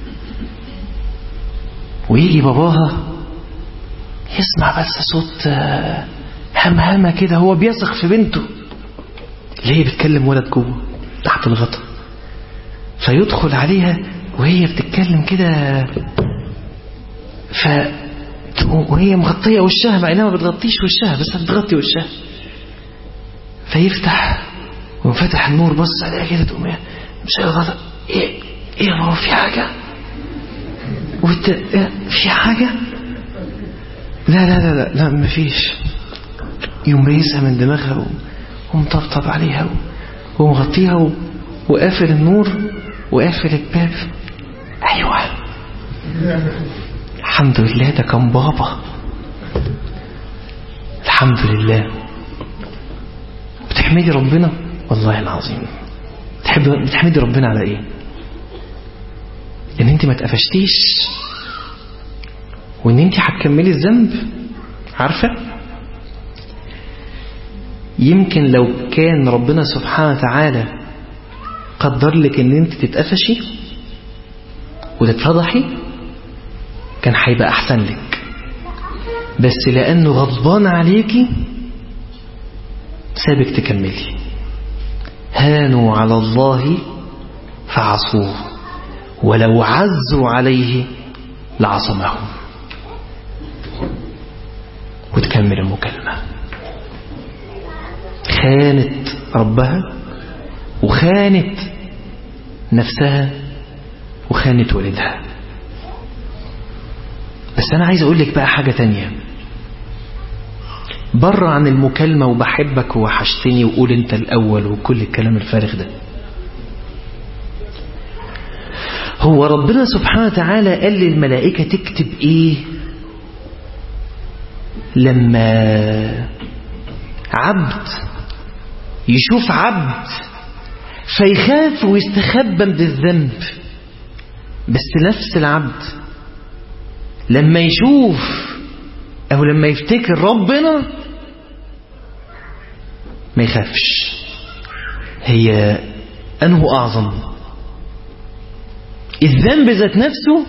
ويجي باباها يسمع بس صوت همهمه كده، هو بيثق في بنته اللي هي بتكلم ولد جوه تحت الغطا، فيدخل عليها وهي بتتكلم كده، وهي مغطية وشها، مع انها ما بتغطيش وشها بس بتغطي وشها، فيفتح وفتح النور، بص عليها كده، تقوم مش الغطا، ايه ما هو في حاجة في حاجة؟ لا مفيش. يوم ريسها من دماغها ومطبطب عليها ومغطيها وقافل النور وقافل الباب. ايوه الحمد لله، ده كان بابا، الحمد لله. بتحمدي ربنا والله العظيم. بتحمدي ربنا على ايه؟ ان انت ما اتقفشتيش، وان انت هتكملي الذنب. عارفه يمكن لو كان ربنا سبحانه وتعالى قدر لك ان انت تتقفشي وتتفضحي كان هيبقى احسن لك، بس لانه غضبان عليكي سابك تكملي. هانوا على الله فعصوه، ولو عزوا عليه لعصمهم. وتكمل المكالمة. خانت ربها وخانت نفسها وخانت والدها. بس أنا عايز أقول لك بقى حاجة تانية بره عن المكالمة وبحبك ووحشتني وقول أنت الأول وكل الكلام الفارغ ده. هو ربنا سبحانه وتعالى قال للملائكة تكتب إيه لما عبد يشوف عبد فيخاف ويستخبى من الذنب؟ بس نفس العبد لما يشوف أو لما يفتكر ربنا ما يخافش. هي أنه أعظم الذنب ذات نفسه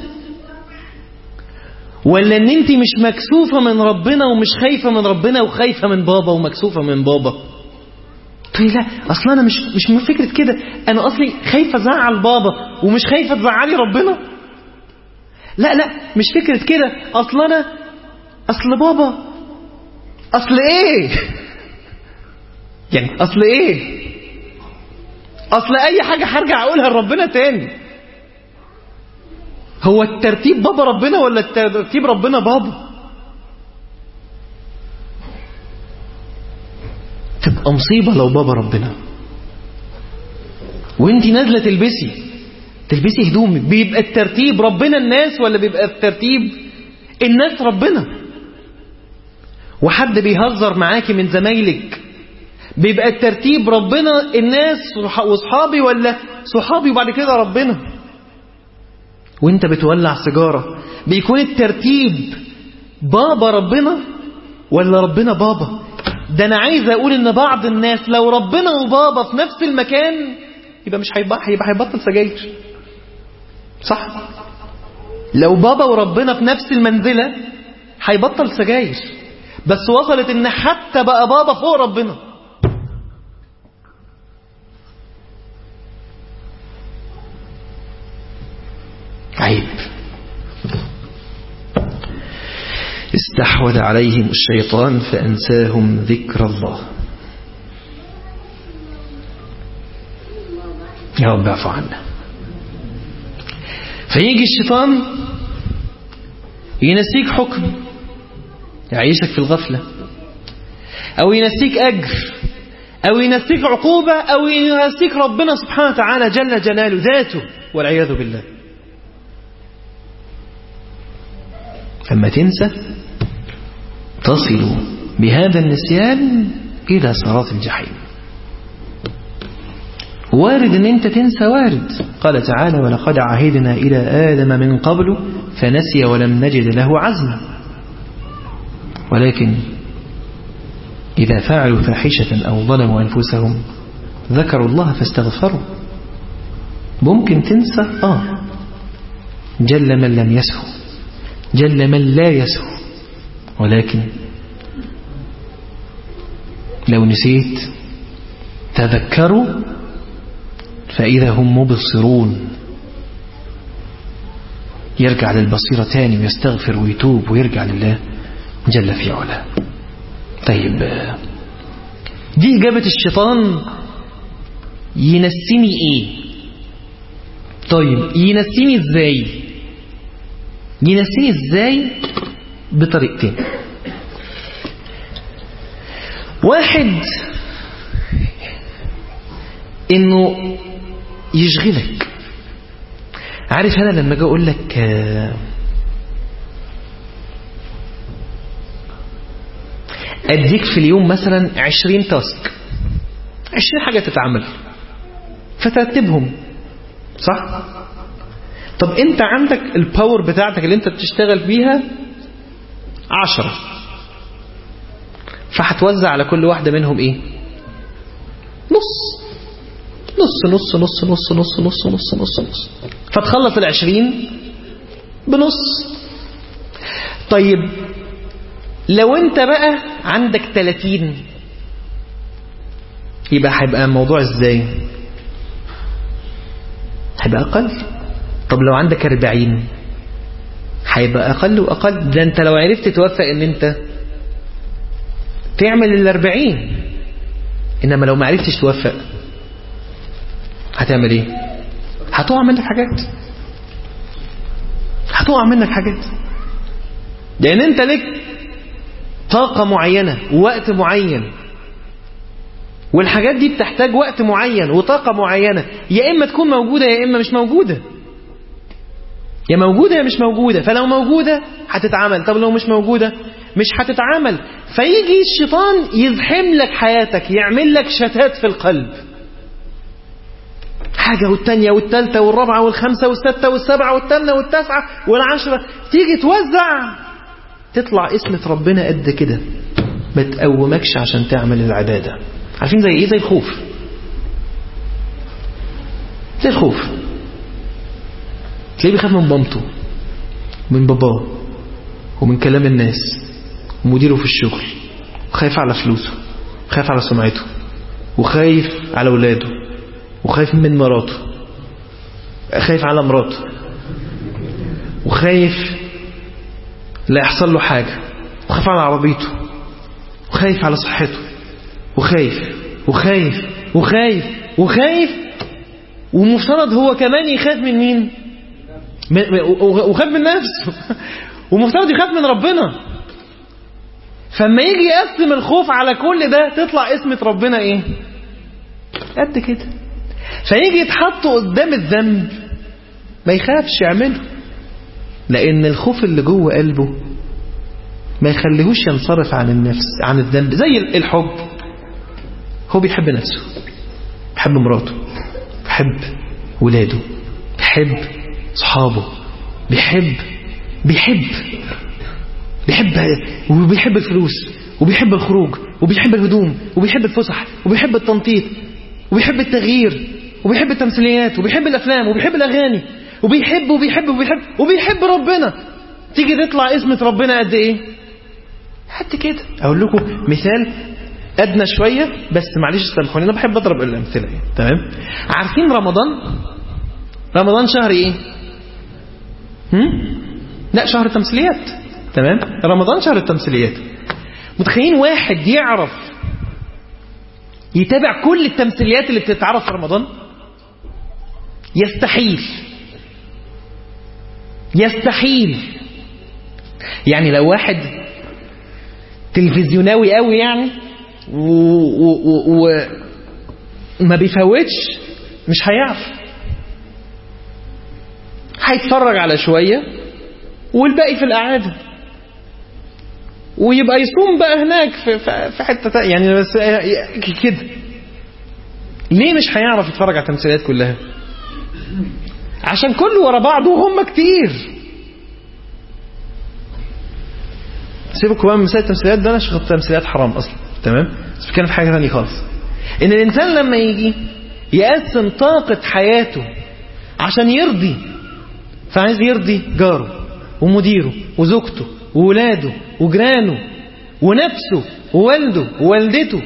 ولا ان انت مش مكسوفة من ربنا ومش خايفة من ربنا وخايفة من بابا ومكسوفة من بابا؟ تقولي لا اصل انا مش من فكرة كده، انا اصلي خايفة ازعل بابا ومش خايفة تزعلي ربنا. لا مش فكرة كده، اصل بابا اصل ايه يعني اصل ايه؟ اصل اي حاجة هرجع اقولها لربنا تاني. هو الترتيب بابا ربنا ولا الترتيب ربنا بابا؟ تبقى مصيبة لو بابا ربنا وانتي نازلة تلبسي هدومك، بيبقى الترتيب ربنا الناس ولا بيبقى الترتيب الناس ربنا؟ وحد بيهزر معاكي من زمايلك بيبقى الترتيب ربنا الناس وصحابي ولا صحابي وبعد كده ربنا؟ وانت بتولع سيجارة بيكون الترتيب بابا ربنا ولا ربنا بابا؟ ده انا عايز اقول ان بعض الناس لو ربنا وبابا في نفس المكان يبقى مش هيبطل سجاير، صح؟ لو بابا وربنا في نفس المنزلة هيبطل سجاير، بس وصلت ان حتى بقى بابا فوق ربنا. عيب. استحوذ عليهم الشيطان فأنساهم ذكر الله. يا رب اعف عنا. فيجي الشيطان ينسيك حكم يعيشك في الغفلة، أو ينسيك أجر، أو ينسيك عقوبة، أو ينسيك ربنا سبحانه وتعالى جل جلاله ذاته والعياذ بالله. لما تنسى تصل بهذا النسيان إلى صراط الجحيم. وارد ان انت تنسى، وارد. قال تعالى: ولقد عهدنا إلى آدم من قبل فنسي ولم نجد له عزما. ولكن إذا فعلوا فاحشة أو ظلموا أنفسهم ذكروا الله فاستغفروا. ممكن تنسى، جل من لم يسهو، جل من لا يسهو. ولكن لو نسيت تذكروا فإذا هم مبصرون. يرجع للبصيرة تاني ويستغفر ويتوب ويرجع لله جل في علاه. طيب، دي إجابة الشيطان. ينسيني إيه؟ طيب ينسيني إزاي؟ ينسيني إزاي؟ بطريقتين. واحد، إنه يشغلك. عارف أنا لما أجي أقول لك أديك في اليوم مثلا 20 تاسك، 20 حاجة تتعمل، فترتبهم، صح؟ طب أنت عندك الباور بتاعتك اللي أنت بتشتغل بيها 10، فهتوزع على كل واحدة منهم إيه؟ نص نص نص نص نص نص نص نص نص نص، فتخلص 20 بنص. طيب لو انت بقى عندك 30 يبقى هيبقى الموضوع ازاي؟ هيبقى اقل. طب لو عندك 40 هيبقى اقل واقل. ده انت لو عرفت توفق ان انت تعمل 40، انما لو ما عرفتش توفق هتعمل ايه؟ هتقع منك حاجات. لان انت لك طاقة معينة ووقت معين، والحاجات دي بتحتاج وقت معين وطاقة معينة، يا اما تكون موجودة يا اما مش موجودة، يا موجودة يا مش موجودة. فلو موجودة هتتعمل، طب لو مش موجودة مش هتتعمل. فيجي الشيطان يزحم لك حياتك، يعمل لك شتات في القلب، حاجة والتانية والتالتة والرابعة والخامسة والستة والسبعة والثامنة والتاسعة والعشرة، تيجي توزع تطلع اسمة ربنا قد كده، ما تقومكش عشان تعمل العبادة. عارفين زي ايه؟ زي الخوف. تلاقيه بيخاف من مامته ومن باباه ومن كلام الناس ومديره في الشغل، وخايف على فلوسه، وخايف على سمعته، وخايف على اولاده، وخايف من مراته، خايف على مراته، وخايف لا يحصل له حاجة، وخايف على عربيته، وخايف على صحته، وخايف. ومفترض هو كمان يخاف من مين؟ وخاف من نفسه ومفترض يخاف من ربنا. فما يجي يقسم الخوف على كل ده تطلع اسمة ربنا ايه؟ قد كده. فيجي يتحط قدام الذنب ما يخافش يعمله، لأن الخوف اللي جوه قلبه ما يخليهوش ينصرف عن النفس، عن الذنب. زي الحب، هو بيحب نفسه، بيحب مراته، بيحب ولاده، بيحب صحابه، بيحب وبيحب الفلوس، وبيحب الخروج، وبيحب الهدوم، وبيحب الفسح، وبيحب التنطيط، وبيحب التغيير، وبيحب التمثيليات، وبيحب الأفلام، وبيحب الأغاني، وبيحب ربنا. تيجي تطلع اسمة ربنا قد ايه؟ قد كده. اقول لكم مثال ادنى شوية، بس معلش سامحوني انا بحب اضرب الامثله يعني. تمام؟ عارفين رمضان شهر ايه؟ لا، شهر التمثيليات. تمام؟ رمضان شهر التمثيليات. متخيلين واحد يعرف يتابع كل التمثيليات اللي بتتعرض في رمضان؟ يستحيل. يعني لو واحد تلفزيوناوي قوي يعني وما بيفوتش، مش هيعرف، هيتفرج على شوية والباقي في القعادة، ويبقى يصوم بقى هناك في حتة يعني. بس كده ليه مش هيعرف يتفرج على التمثيليات كلها؟ عشان كله ورا بعض وهم كتير. سيبكم بقى من مسائل التمثيليات ده، انا شغل التمثيليات حرام اصلا. تمام؟ بس بتكلم في حاجه ثانيه خالص. ان الانسان لما يجي يقسم طاقه حياته عشان يرضي، فعايز يرضي جاره ومديره وزوجته وولاده وجيرانه ونفسه ووالده ووالدته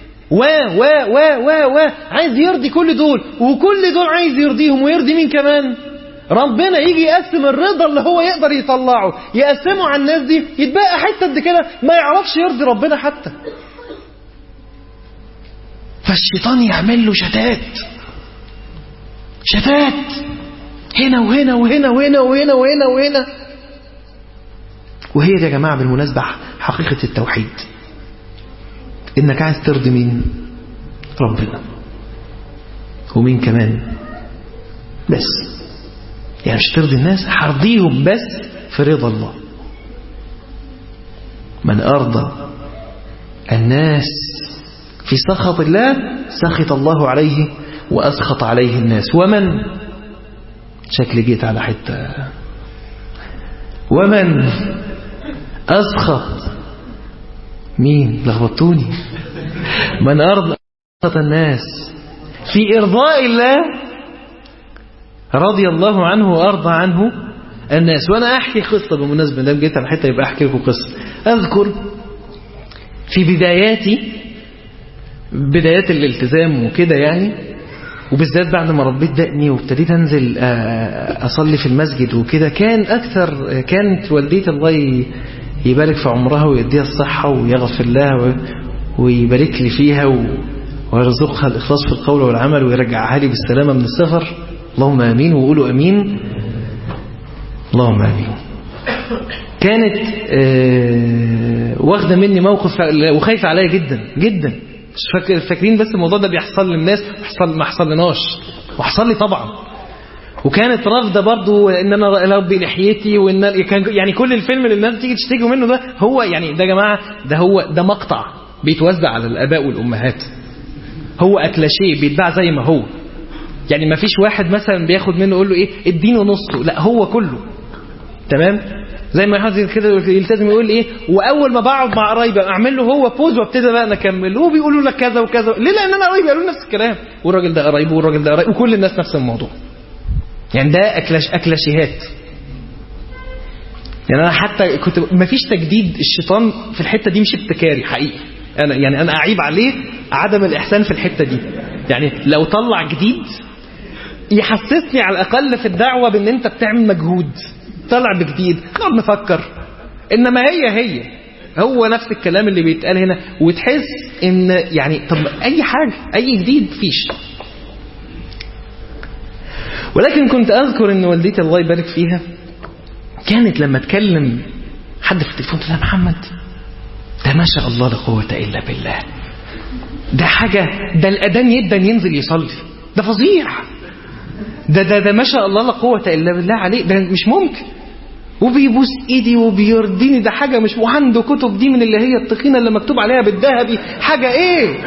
عايز يرضي كل دول، وكل دول عايز يرضيهم، ويرضي مين كمان؟ ربنا. يجي يقسم الرضا اللي هو يقدر يطلعه، يقسمه على الناس دي، يتبقى حتة قد كده ما يعرفش يرضي ربنا حتى. فالشيطان يعمل له شتات هنا وهنا وهنا وهنا وهنا وهنا وهنا. وهي دي يا جماعة بالمناسبة حقيقة التوحيد، إنك عايز ترضي مين؟ ربنا. ومين كمان؟ بس يعني مش ترضي الناس، هرضيهم بس في رضا الله. من أرضى الناس في سخط الله سخط الله عليه وأسخط عليه الناس. ومن شكل جيت على حتة، ومن أسخط مين؟ لخبطوني. من أرضى الناس في إرضاء الله رضي الله عنه وأرضى عنه الناس. وأنا أحكي قصة بالمناسبة، ده جيت على حتة يبقى أحكي لكم قصة. أذكر في بدايات الالتزام وكده يعني، وبالذات بعد ما ربيت دقني وابتديت أنزل أصلي في المسجد وكده، كانت والدتي الله يبارك في عمرها ويديها الصحة ويغفر لها ويبارك لي فيها ويرزقها الإخلاص في القول والعمل ويرجعها لي بالسلامة من السفر. اللهم آمين وقولوا آمين. اللهم آمين. كانت واخدة مني موقف وخايفة عليا جدا جدا. مش فاكرين بس الموضوع ده بيحصل للناس، ما حصل لناش وحصل لي طبعا. وكانت رافضة برضو ان انا اربي لحيتي، وان يعني كل الفيلم اللي الناس تيجي تشتكي منه ده هو يعني ده يا جماعة ده مقطع بيتوزع على الآباء والأمهات، هو أكلاشيه بيتباع زي ما هو. يعني ما فيش واحد مثلا بياخد منه يقول له ايه ادينه نصه، لا هو كله تمام. زي ما حد كده يلتزم يقول ايه، واول ما بقعد مع قرايبي اعمل له هو بوز وابتدي بقى نكمل، وبيقولوا لك كذا وكذا. ليه؟ لان انا قرايبي قالوا نفس الكلام، والراجل ده قرايبه والراجل ده قرايبه وكل الناس نفس الموضوع. يعني ده اكلاشيهات. يعني انا حتى كنت ما فيش تجديد، الشيطان في الحته دي مش ابتكاري حقيقي. انا اعيب عليه عدم الاحسان في الحته دي. يعني لو طلع جديد يحسسني على الاقل في الدعوه بان انت بتعمل مجهود، طلع بجديد نقعد نفكر. انما هي هو نفس الكلام اللي بيتقال هنا، وتحس ان يعني طب اي حاجه اي جديد فيش. ولكن كنت اذكر ان والدتي الله يبارك فيها كانت لما تكلم حد في التليفون تقول: محمد ده ما شاء الله لا قوه الا بالله، ده حاجه، ده الاذان ينزل يصلي، ده فظيع، ده ما شاء الله لا قوه الا بالله عليه، ده مش ممكن، وبيبوس ايدي وبيرديني، ده حاجه مش، وعنده كتب دي من اللي هي التخينه اللي مكتوب عليها بالذهبي، حاجه ايه،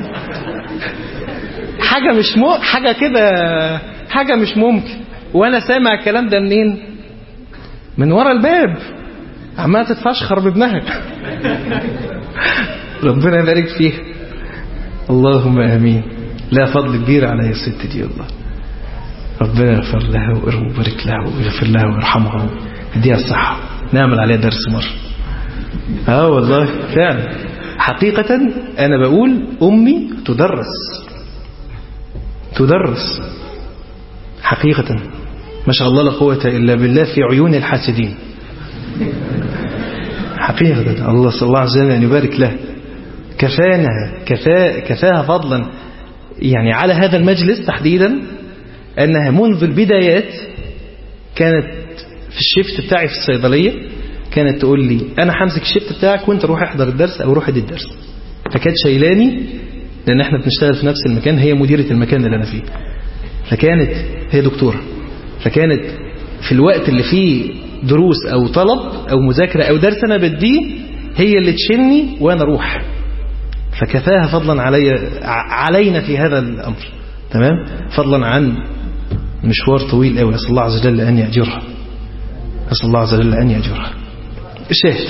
حاجه مش حاجه كده، حاجه مش ممكن. وانا سامع الكلام ده منين؟ من ورا الباب عماله تتفشخر بابنها. ربنا يبارك فيه. اللهم امين. لا فضل كبير على الست دي والله. ربنا يغفر لها ويبارك لها ويغفر لها ويرحمها ويديها الصحة. نعمل عليها درس مرة. والله فعلا حقيقة أنا بقول أمي تدرس حقيقة ما شاء الله لا قوة إلا بالله في عيون الحاسدين حقيقة. الله صلى الله عليه وسلم أن يبارك له، كفاها فضلا يعني على هذا المجلس تحديدا، أنها منذ البدايات كانت في الشيفت بتاعي في الصيدلية كانت تقول لي: أنا همسك الشيفت بتاعك وانت روح احضر الدرس أو روح ادي الدرس. فكانت شايلاني لأن احنا بنشتغل في نفس المكان، هي مديرة المكان اللي أنا فيه، فكانت هي دكتورة، فكانت في الوقت اللي فيه دروس أو طلب أو مذاكرة أو درس أنا بديه هي اللي تشيلني وأنا أروح. فكفاها فضلا علينا في هذا الأمر، تمام، فضلا عن مشوار طويل قوي. أسأل الله عز وجل أن يأجرها، أسأل الله عز وجل أن يأجرها. الشاهد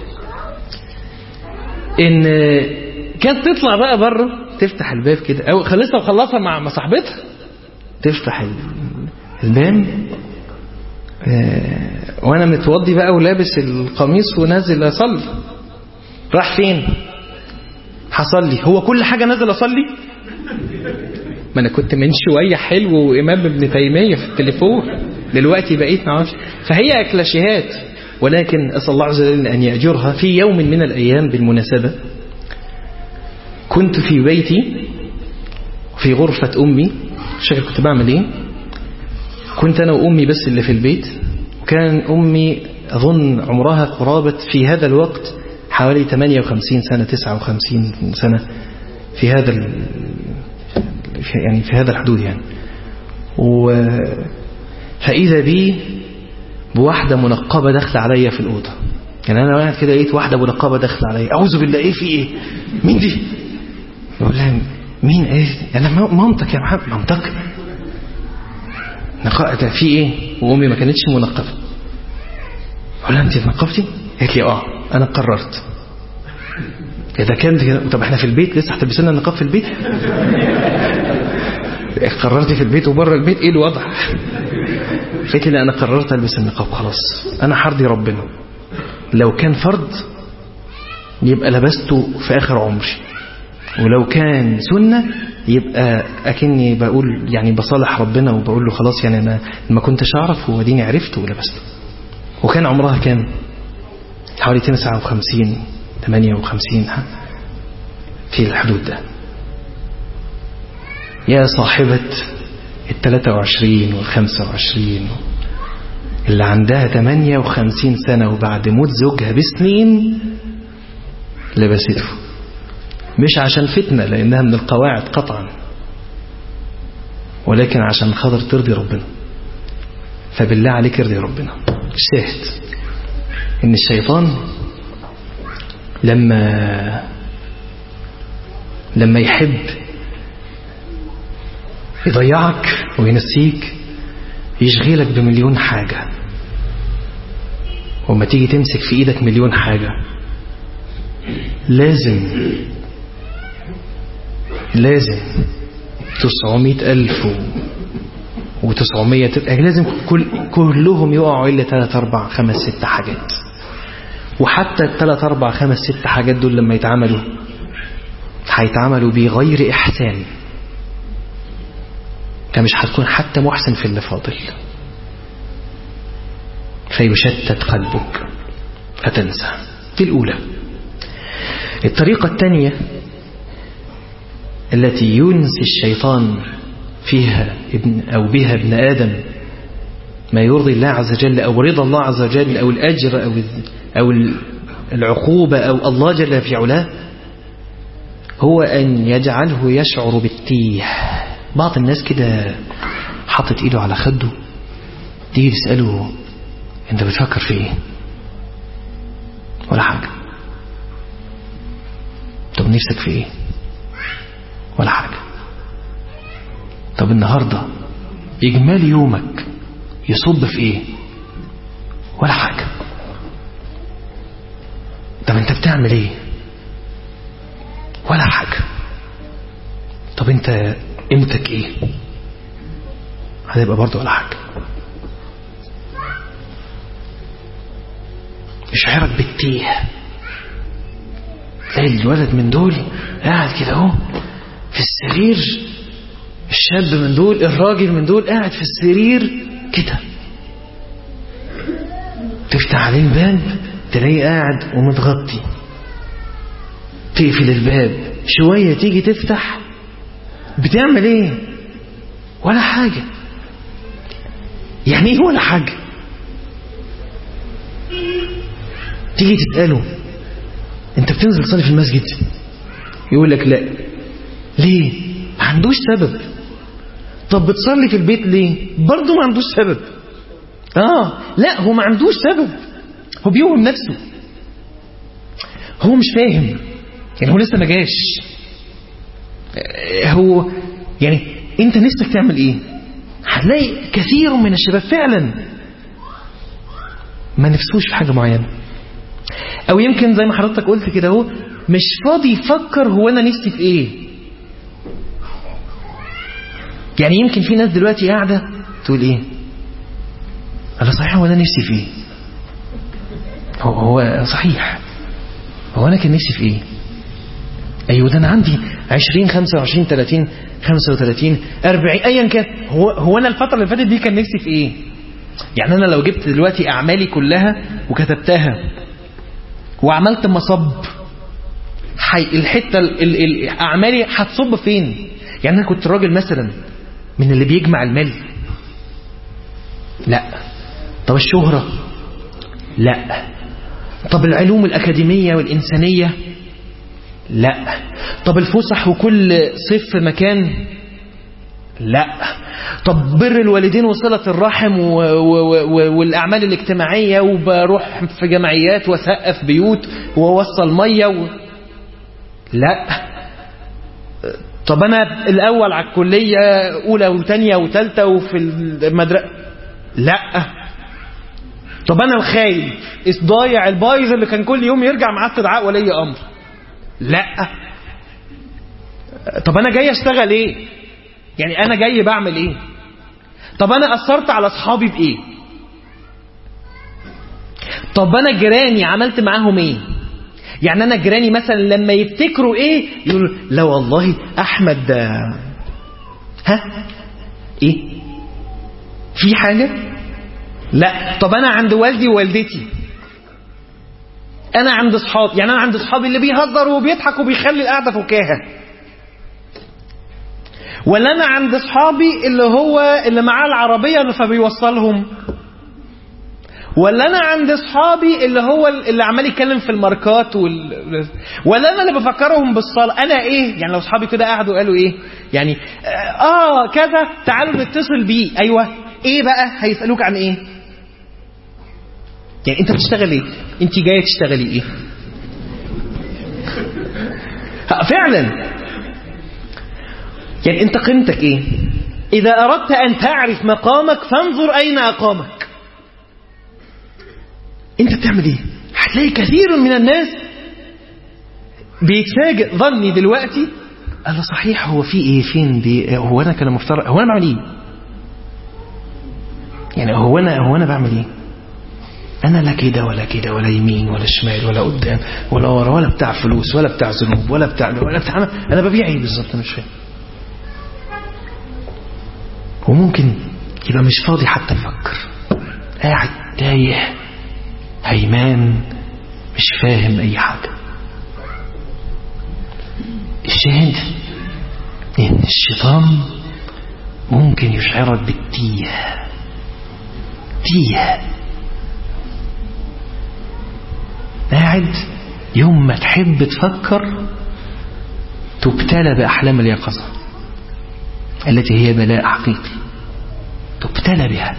إن كانت تطلع بقى بره تفتح الباب كده، أو خلصها مع صاحبتها، تفتح الباب وأنا متوضي بقى ولابس القميص ونازل أصلي. راح فين؟ حصلي هو كل حاجة نازل أصلي؟ ما أنا كنت من شوية حلو وإمام ابن تيمية في التليفون، دلوقتي بقيت معاش. فهي أكلاشيهات. ولكن أسأل الله عز وجل أن يأجرها. في يوم من الأيام بالمناسبة كنت في بيتي في غرفة أمي، مش فاكر كنت بعمل إيه، كنت أنا وأمي بس اللي في البيت، وكان أمي أظن عمرها قرابة في هذا الوقت حوالي 58 سنة 59 سنة في هذا يعني في هذا الحدود يعني. فإذا بي بواحدة منقبة داخلة عليا في الأوضة. يعني أنا واحد كده لقيت واحدة منقبة داخلة عليا، أعوذ بالله، إيه في إيه؟ مين دي؟ بقول لها: مين إيه؟ أنا مامتك يا محمد. مامتك؟ في إيه؟ وأمي ما كانتش منقبة. بقول لها: أنت نقبتي؟ قالت لي: أنا قررت. إذا كانت كده، طب إحنا في البيت لسه هتلبسنا النقاب في البيت؟ قررتي في البيت وبره البيت؟ إيه الوضع؟ قالت لي: أنا قررت ألبس النقاب خلاص، أنا حرضي ربنا، لو كان فرض يبقى لبسته في آخر عمري، ولو كان سنة يبقى أكني بقول يعني بصالح ربنا وبقول له خلاص، يعني أنا ما كنتش أعرف وديني عرفت ولبسته. وكان عمرها كام؟ حوالي 59 58 في الحدود ده. يا صاحبة 23 و25 اللي عندها 58 سنة وبعد موت زوجها بسنين لبسته، مش عشان فتنة لأنها من القواعد قطعا، ولكن عشان خاطر ترضي ربنا. فبالله عليك ارضي ربنا. الشاهد ان الشيطان لما يحب يضيعك وينسيك يشغلك بمليون حاجة، وما تيجي تمسك في ايدك مليون حاجة لازم 900,000 و900 لازم كلهم يقعوا إلا 3 4 5 6 حاجات. وحتى 3 4 5 6 حاجات دول لما هيتعملوا بغير إحسان، انت مش هتكون حتى محسن في اللي فاضل، فيشتت قلبك فتنسى. دي الأولى. الطريقة الثانية التي ينسي الشيطان فيها بها ابن آدم ما يرضي الله عز وجل أو رضا الله عز وجل أو الأجر أو العقوبة أو الله جل في علاه، هو أن يجعله يشعر بالتيه. بعض الناس كده حطت إيده على خده، تيجي تسأله أنت بتفكر في إيه؟ ولا حاجة. طب نفسك في إيه؟ ولا حاجة. طب النهاردة إجمالي يومك يصب في إيه؟ ولا حاجة. طب أنت بتعمل إيه؟ ولا حاجة. طب أنت قيمتك إيه؟ هتبقى برضه ولا حاجة. يشعرك بالتيه. تلاقي الولد من دول قاعد كده اهو في السرير، الشاب من دول، الراجل من دول قاعد في السرير كده، تفتح عليه الباب تلاقيه قاعد ومتغطي، تقفل الباب شوية تيجي تفتح بتعمل ايه؟ ولا حاجة. يعني ايه ولا حاجة؟ تيجي تسأله انت بتنزل تصلي في المسجد؟ يقول لك لا. ليه؟ ما عندوش سبب. طب بتصلي في البيت ليه؟ برضه ما عندوش سبب. لا هو ما عندوش سبب، هو بيوهم نفسه، هو مش فاهم، يعني هو لسه ما جاش. هو يعني انت نفسك تعمل ايه؟ هتلاقي كثير من الشباب فعلا ما نفسوش في حاجة معينة، او يمكن زي ما حضرتك قلت كده هو مش فاضي يفكر هو انا نفسي في ايه. يعني يمكن في ناس دلوقتي قاعدة تقول ايه؟ انا صحيح هو انا نفسي في ايه؟ هو صحيح هو انا كان نفسي في ايه؟ ايوه ده انا عندي 20 25 30 35 40 ايا كان، هو انا الفترة اللي فاتت دي كان نفسي في ايه؟ يعني انا لو جبت دلوقتي اعمالي كلها وكتبتها وعملت مصب، الحتة اعمالي هتصب فين؟ يعني انا كنت راجل مثلا من اللي بيجمع المال؟ لا. طب الشهرة؟ لا. طب العلوم الأكاديمية والإنسانية؟ لا. طب الفسح وكل صيف في مكان؟ لا. طب بر الوالدين وصلة الرحم والأعمال الاجتماعية وبروح في جمعيات وسقف بيوت ووصل مية لا. طب أنا الأول على الكلية أولى وثانية وثالثة وفي المدرسة؟ لا. طب أنا الخايب الضايع البايظ اللي كان كل يوم يرجع معاه استدعاء ولي أمر؟ لا. طب أنا جاي أشتغل إيه؟ يعني أنا جاي بعمل إيه؟ طب أنا أثرت على أصحابي بإيه؟ طب أنا جيراني عملت معاهم إيه؟ يعني أنا جيراني مثلا لما يفتكروا إيه يقولوا لا والله أحمد ده إيه؟ في حاجة؟ لا. طب أنا عند والدي ووالدتي، أنا عند أصحابي، يعني أنا عند أصحابي اللي بيهزر وبيضحك وبيخلي القعدة فكاهة، ولا أنا عند أصحابي اللي معاه العربية فبيوصلهم؟ ولا أنا عند أصحابي اللي عمال يتكلم في الماركات ولا أنا اللي بفكرهم بالصلاة؟ أنا إيه يعني؟ لو أصحابي كده قعدوا قالوا إيه يعني كذا تعالوا نتصل بيه، أيوة إيه بقى هيسألوك عن إيه؟ يعني أنت بتشتغل إيه؟ أنت جاية تشتغلي إيه؟ فعلا يعني أنت قيمتك إيه؟ إذا أردت أن تعرف مقامك فانظر أين أقامك. أنت بتعمل إيه؟ هتلاقي كثير من الناس بيتفاجئ ظني دلوقتي، قال صحيح هو في إيه؟ فين دي؟ هو أنا كان مفترض، هو أنا بعمل إيه؟ يعني هو أنا بعمل إيه؟ أنا لا كده ولا كده ولا يمين ولا شمال ولا قدام ولا ورا ولا بتاع فلوس ولا بتاع ذنوب ولا بتاع أنا ببيع إيه بالظبط؟ أنا مش فاهم. وممكن يبقى مش فاضي حتى يفكر، قاعد تايه هيمان مش فاهم أي حاجة. الشاهد إن الشيطان ممكن يشعرك بالتيه. قاعد يوم ما تحب تفكر تبتلى بأحلام اليقظة التي هي بلاء حقيقي، تبتلى بها.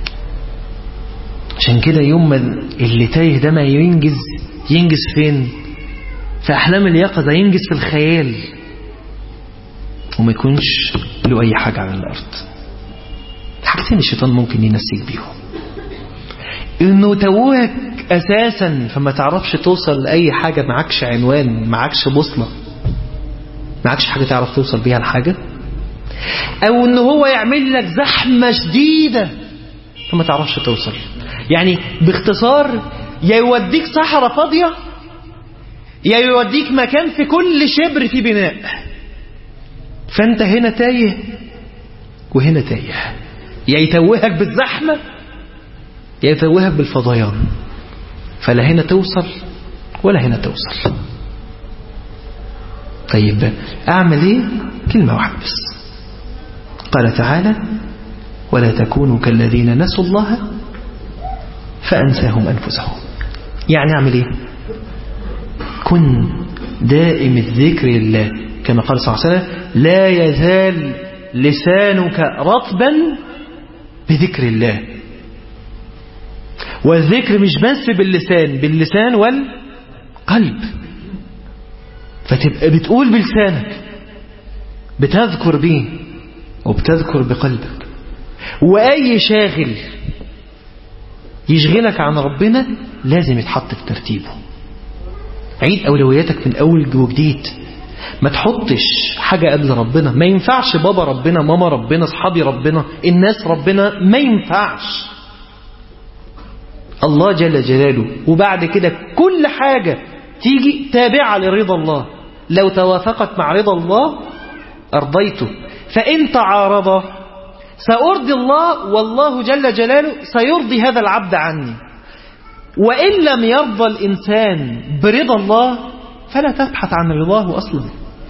عشان كده يوم ما اللي تايه ده ما ينجز فين؟ في أحلام اليقظة، ينجز في الخيال وما يكونش له أي حاجة على الأرض. حاجتين الشيطان ممكن ينسيك بيهم، إنه توهك أساسا فما تعرفش توصل لأي حاجة، معكش عنوان، معكش بوصلة، معكش حاجة تعرف توصل بيها لحاجة، أو إنه هو يعمل لك زحمة شديدة فما تعرفش توصل. يعني باختصار يا يوديك صحراء فاضية يا يوديك مكان في كل شبر في بناء، فأنت هنا تايه وهنا تايه، يا يتوهك بالزحمة يا يتوهك بالفضيان، فلا هنا توصل ولا هنا توصل. طيب أعمل إيه؟ كلمة واحدة بس. قال تعالى ولا تكونوا كالذين نسوا الله فأنساهم أنفسهم. يعني أعمل إيه؟ كن دائم الذكر لله، كما قال صلى الله عليه وسلم لا يزال لسانك رطبا بذكر الله. والذكر مش بس باللسان والقلب، فتبقى بتقول بلسانك، بتذكر به وبتذكر بقلبك. وأي شاغل يشغلك عن ربنا لازم يتحط في ترتيبه. عيد أولوياتك من أول وجديد، ما تحطش حاجة قبل ربنا. ما ينفعش بابا ربنا، ماما ربنا، صحابي ربنا، الناس ربنا، ما ينفعش. الله جل جلاله، وبعد كده كل حاجة تيجي تابعة لرضا الله. لو توافقت مع رضا الله أرضيته، فإن تعارض سأرضي الله والله جل جلاله سيرضي هذا العبد عني. وإن لم يرضى الإنسان برضا الله فلا تبحث عن رضاه أصلا.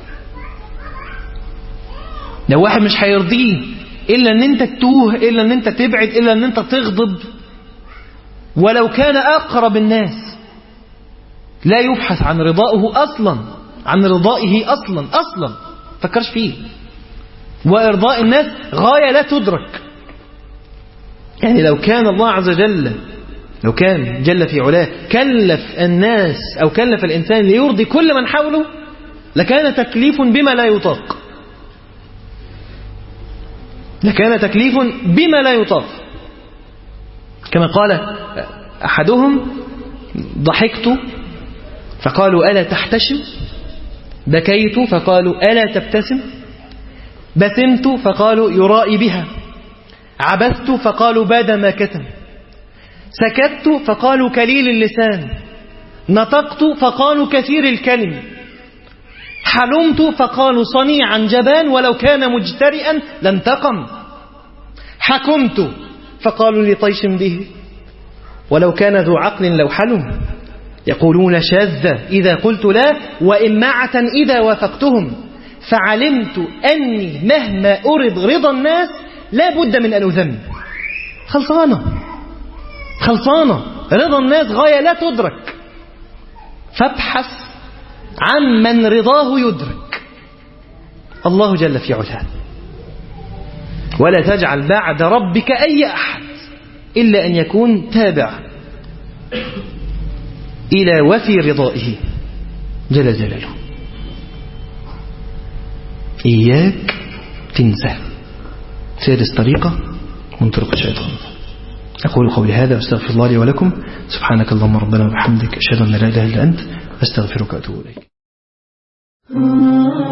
لو واحد مش هيرضيه إلا أن أنت تتوه، إلا أن أنت تبعد، إلا أن أنت تغضب، ولو كان أقرب الناس لا يبحث عن رضائه أصلا، عن رضائه أصلا فكرش فيه. وإرضاء الناس غاية لا تدرك. يعني لو كان الله عز وجل، لو كان جل في علاه كلف الناس أو كلف الإنسان ليرضي كل من حوله لكان تكليف بما لا يطاق، لكان تكليف بما لا يطاق. كما قال أحدهم ضحكت فقالوا ألا تحتشم، بكيت فقالوا ألا تبتسم، بسمت فقالوا يرائي بها، عبثت فقالوا باد ما كتم، سكت فقالوا كليل اللسان، نطقت فقالوا كثير الكلم، حلمت فقالوا صنيعا جبان ولو كان مجترئا لانتقم، حكمت فقالوا لطيش به ولو كان ذو عقل لو حلم، يقولون شاذة إذا قلت لا وإماعة إذا وافقتهم، فعلمت أني مهما أرد رضا الناس لا بد من أن أذم. خلصانة رضا الناس غاية لا تدرك، فابحث عن من رضاه يدرك، الله جل في علاه. ولا تجعل بعد ربك أي أحد إلا أن يكون تابع إلى وفي رضائه جل جلاله. إياك تنسى سادس طريقة من طرق الشيطان. أقول قولي هذا واستغفر الله لي ولكم. سبحانك اللهم ربنا وبحمدك، أشهد أن لا إله إلا أنت، أستغفرك وأتوب إليك.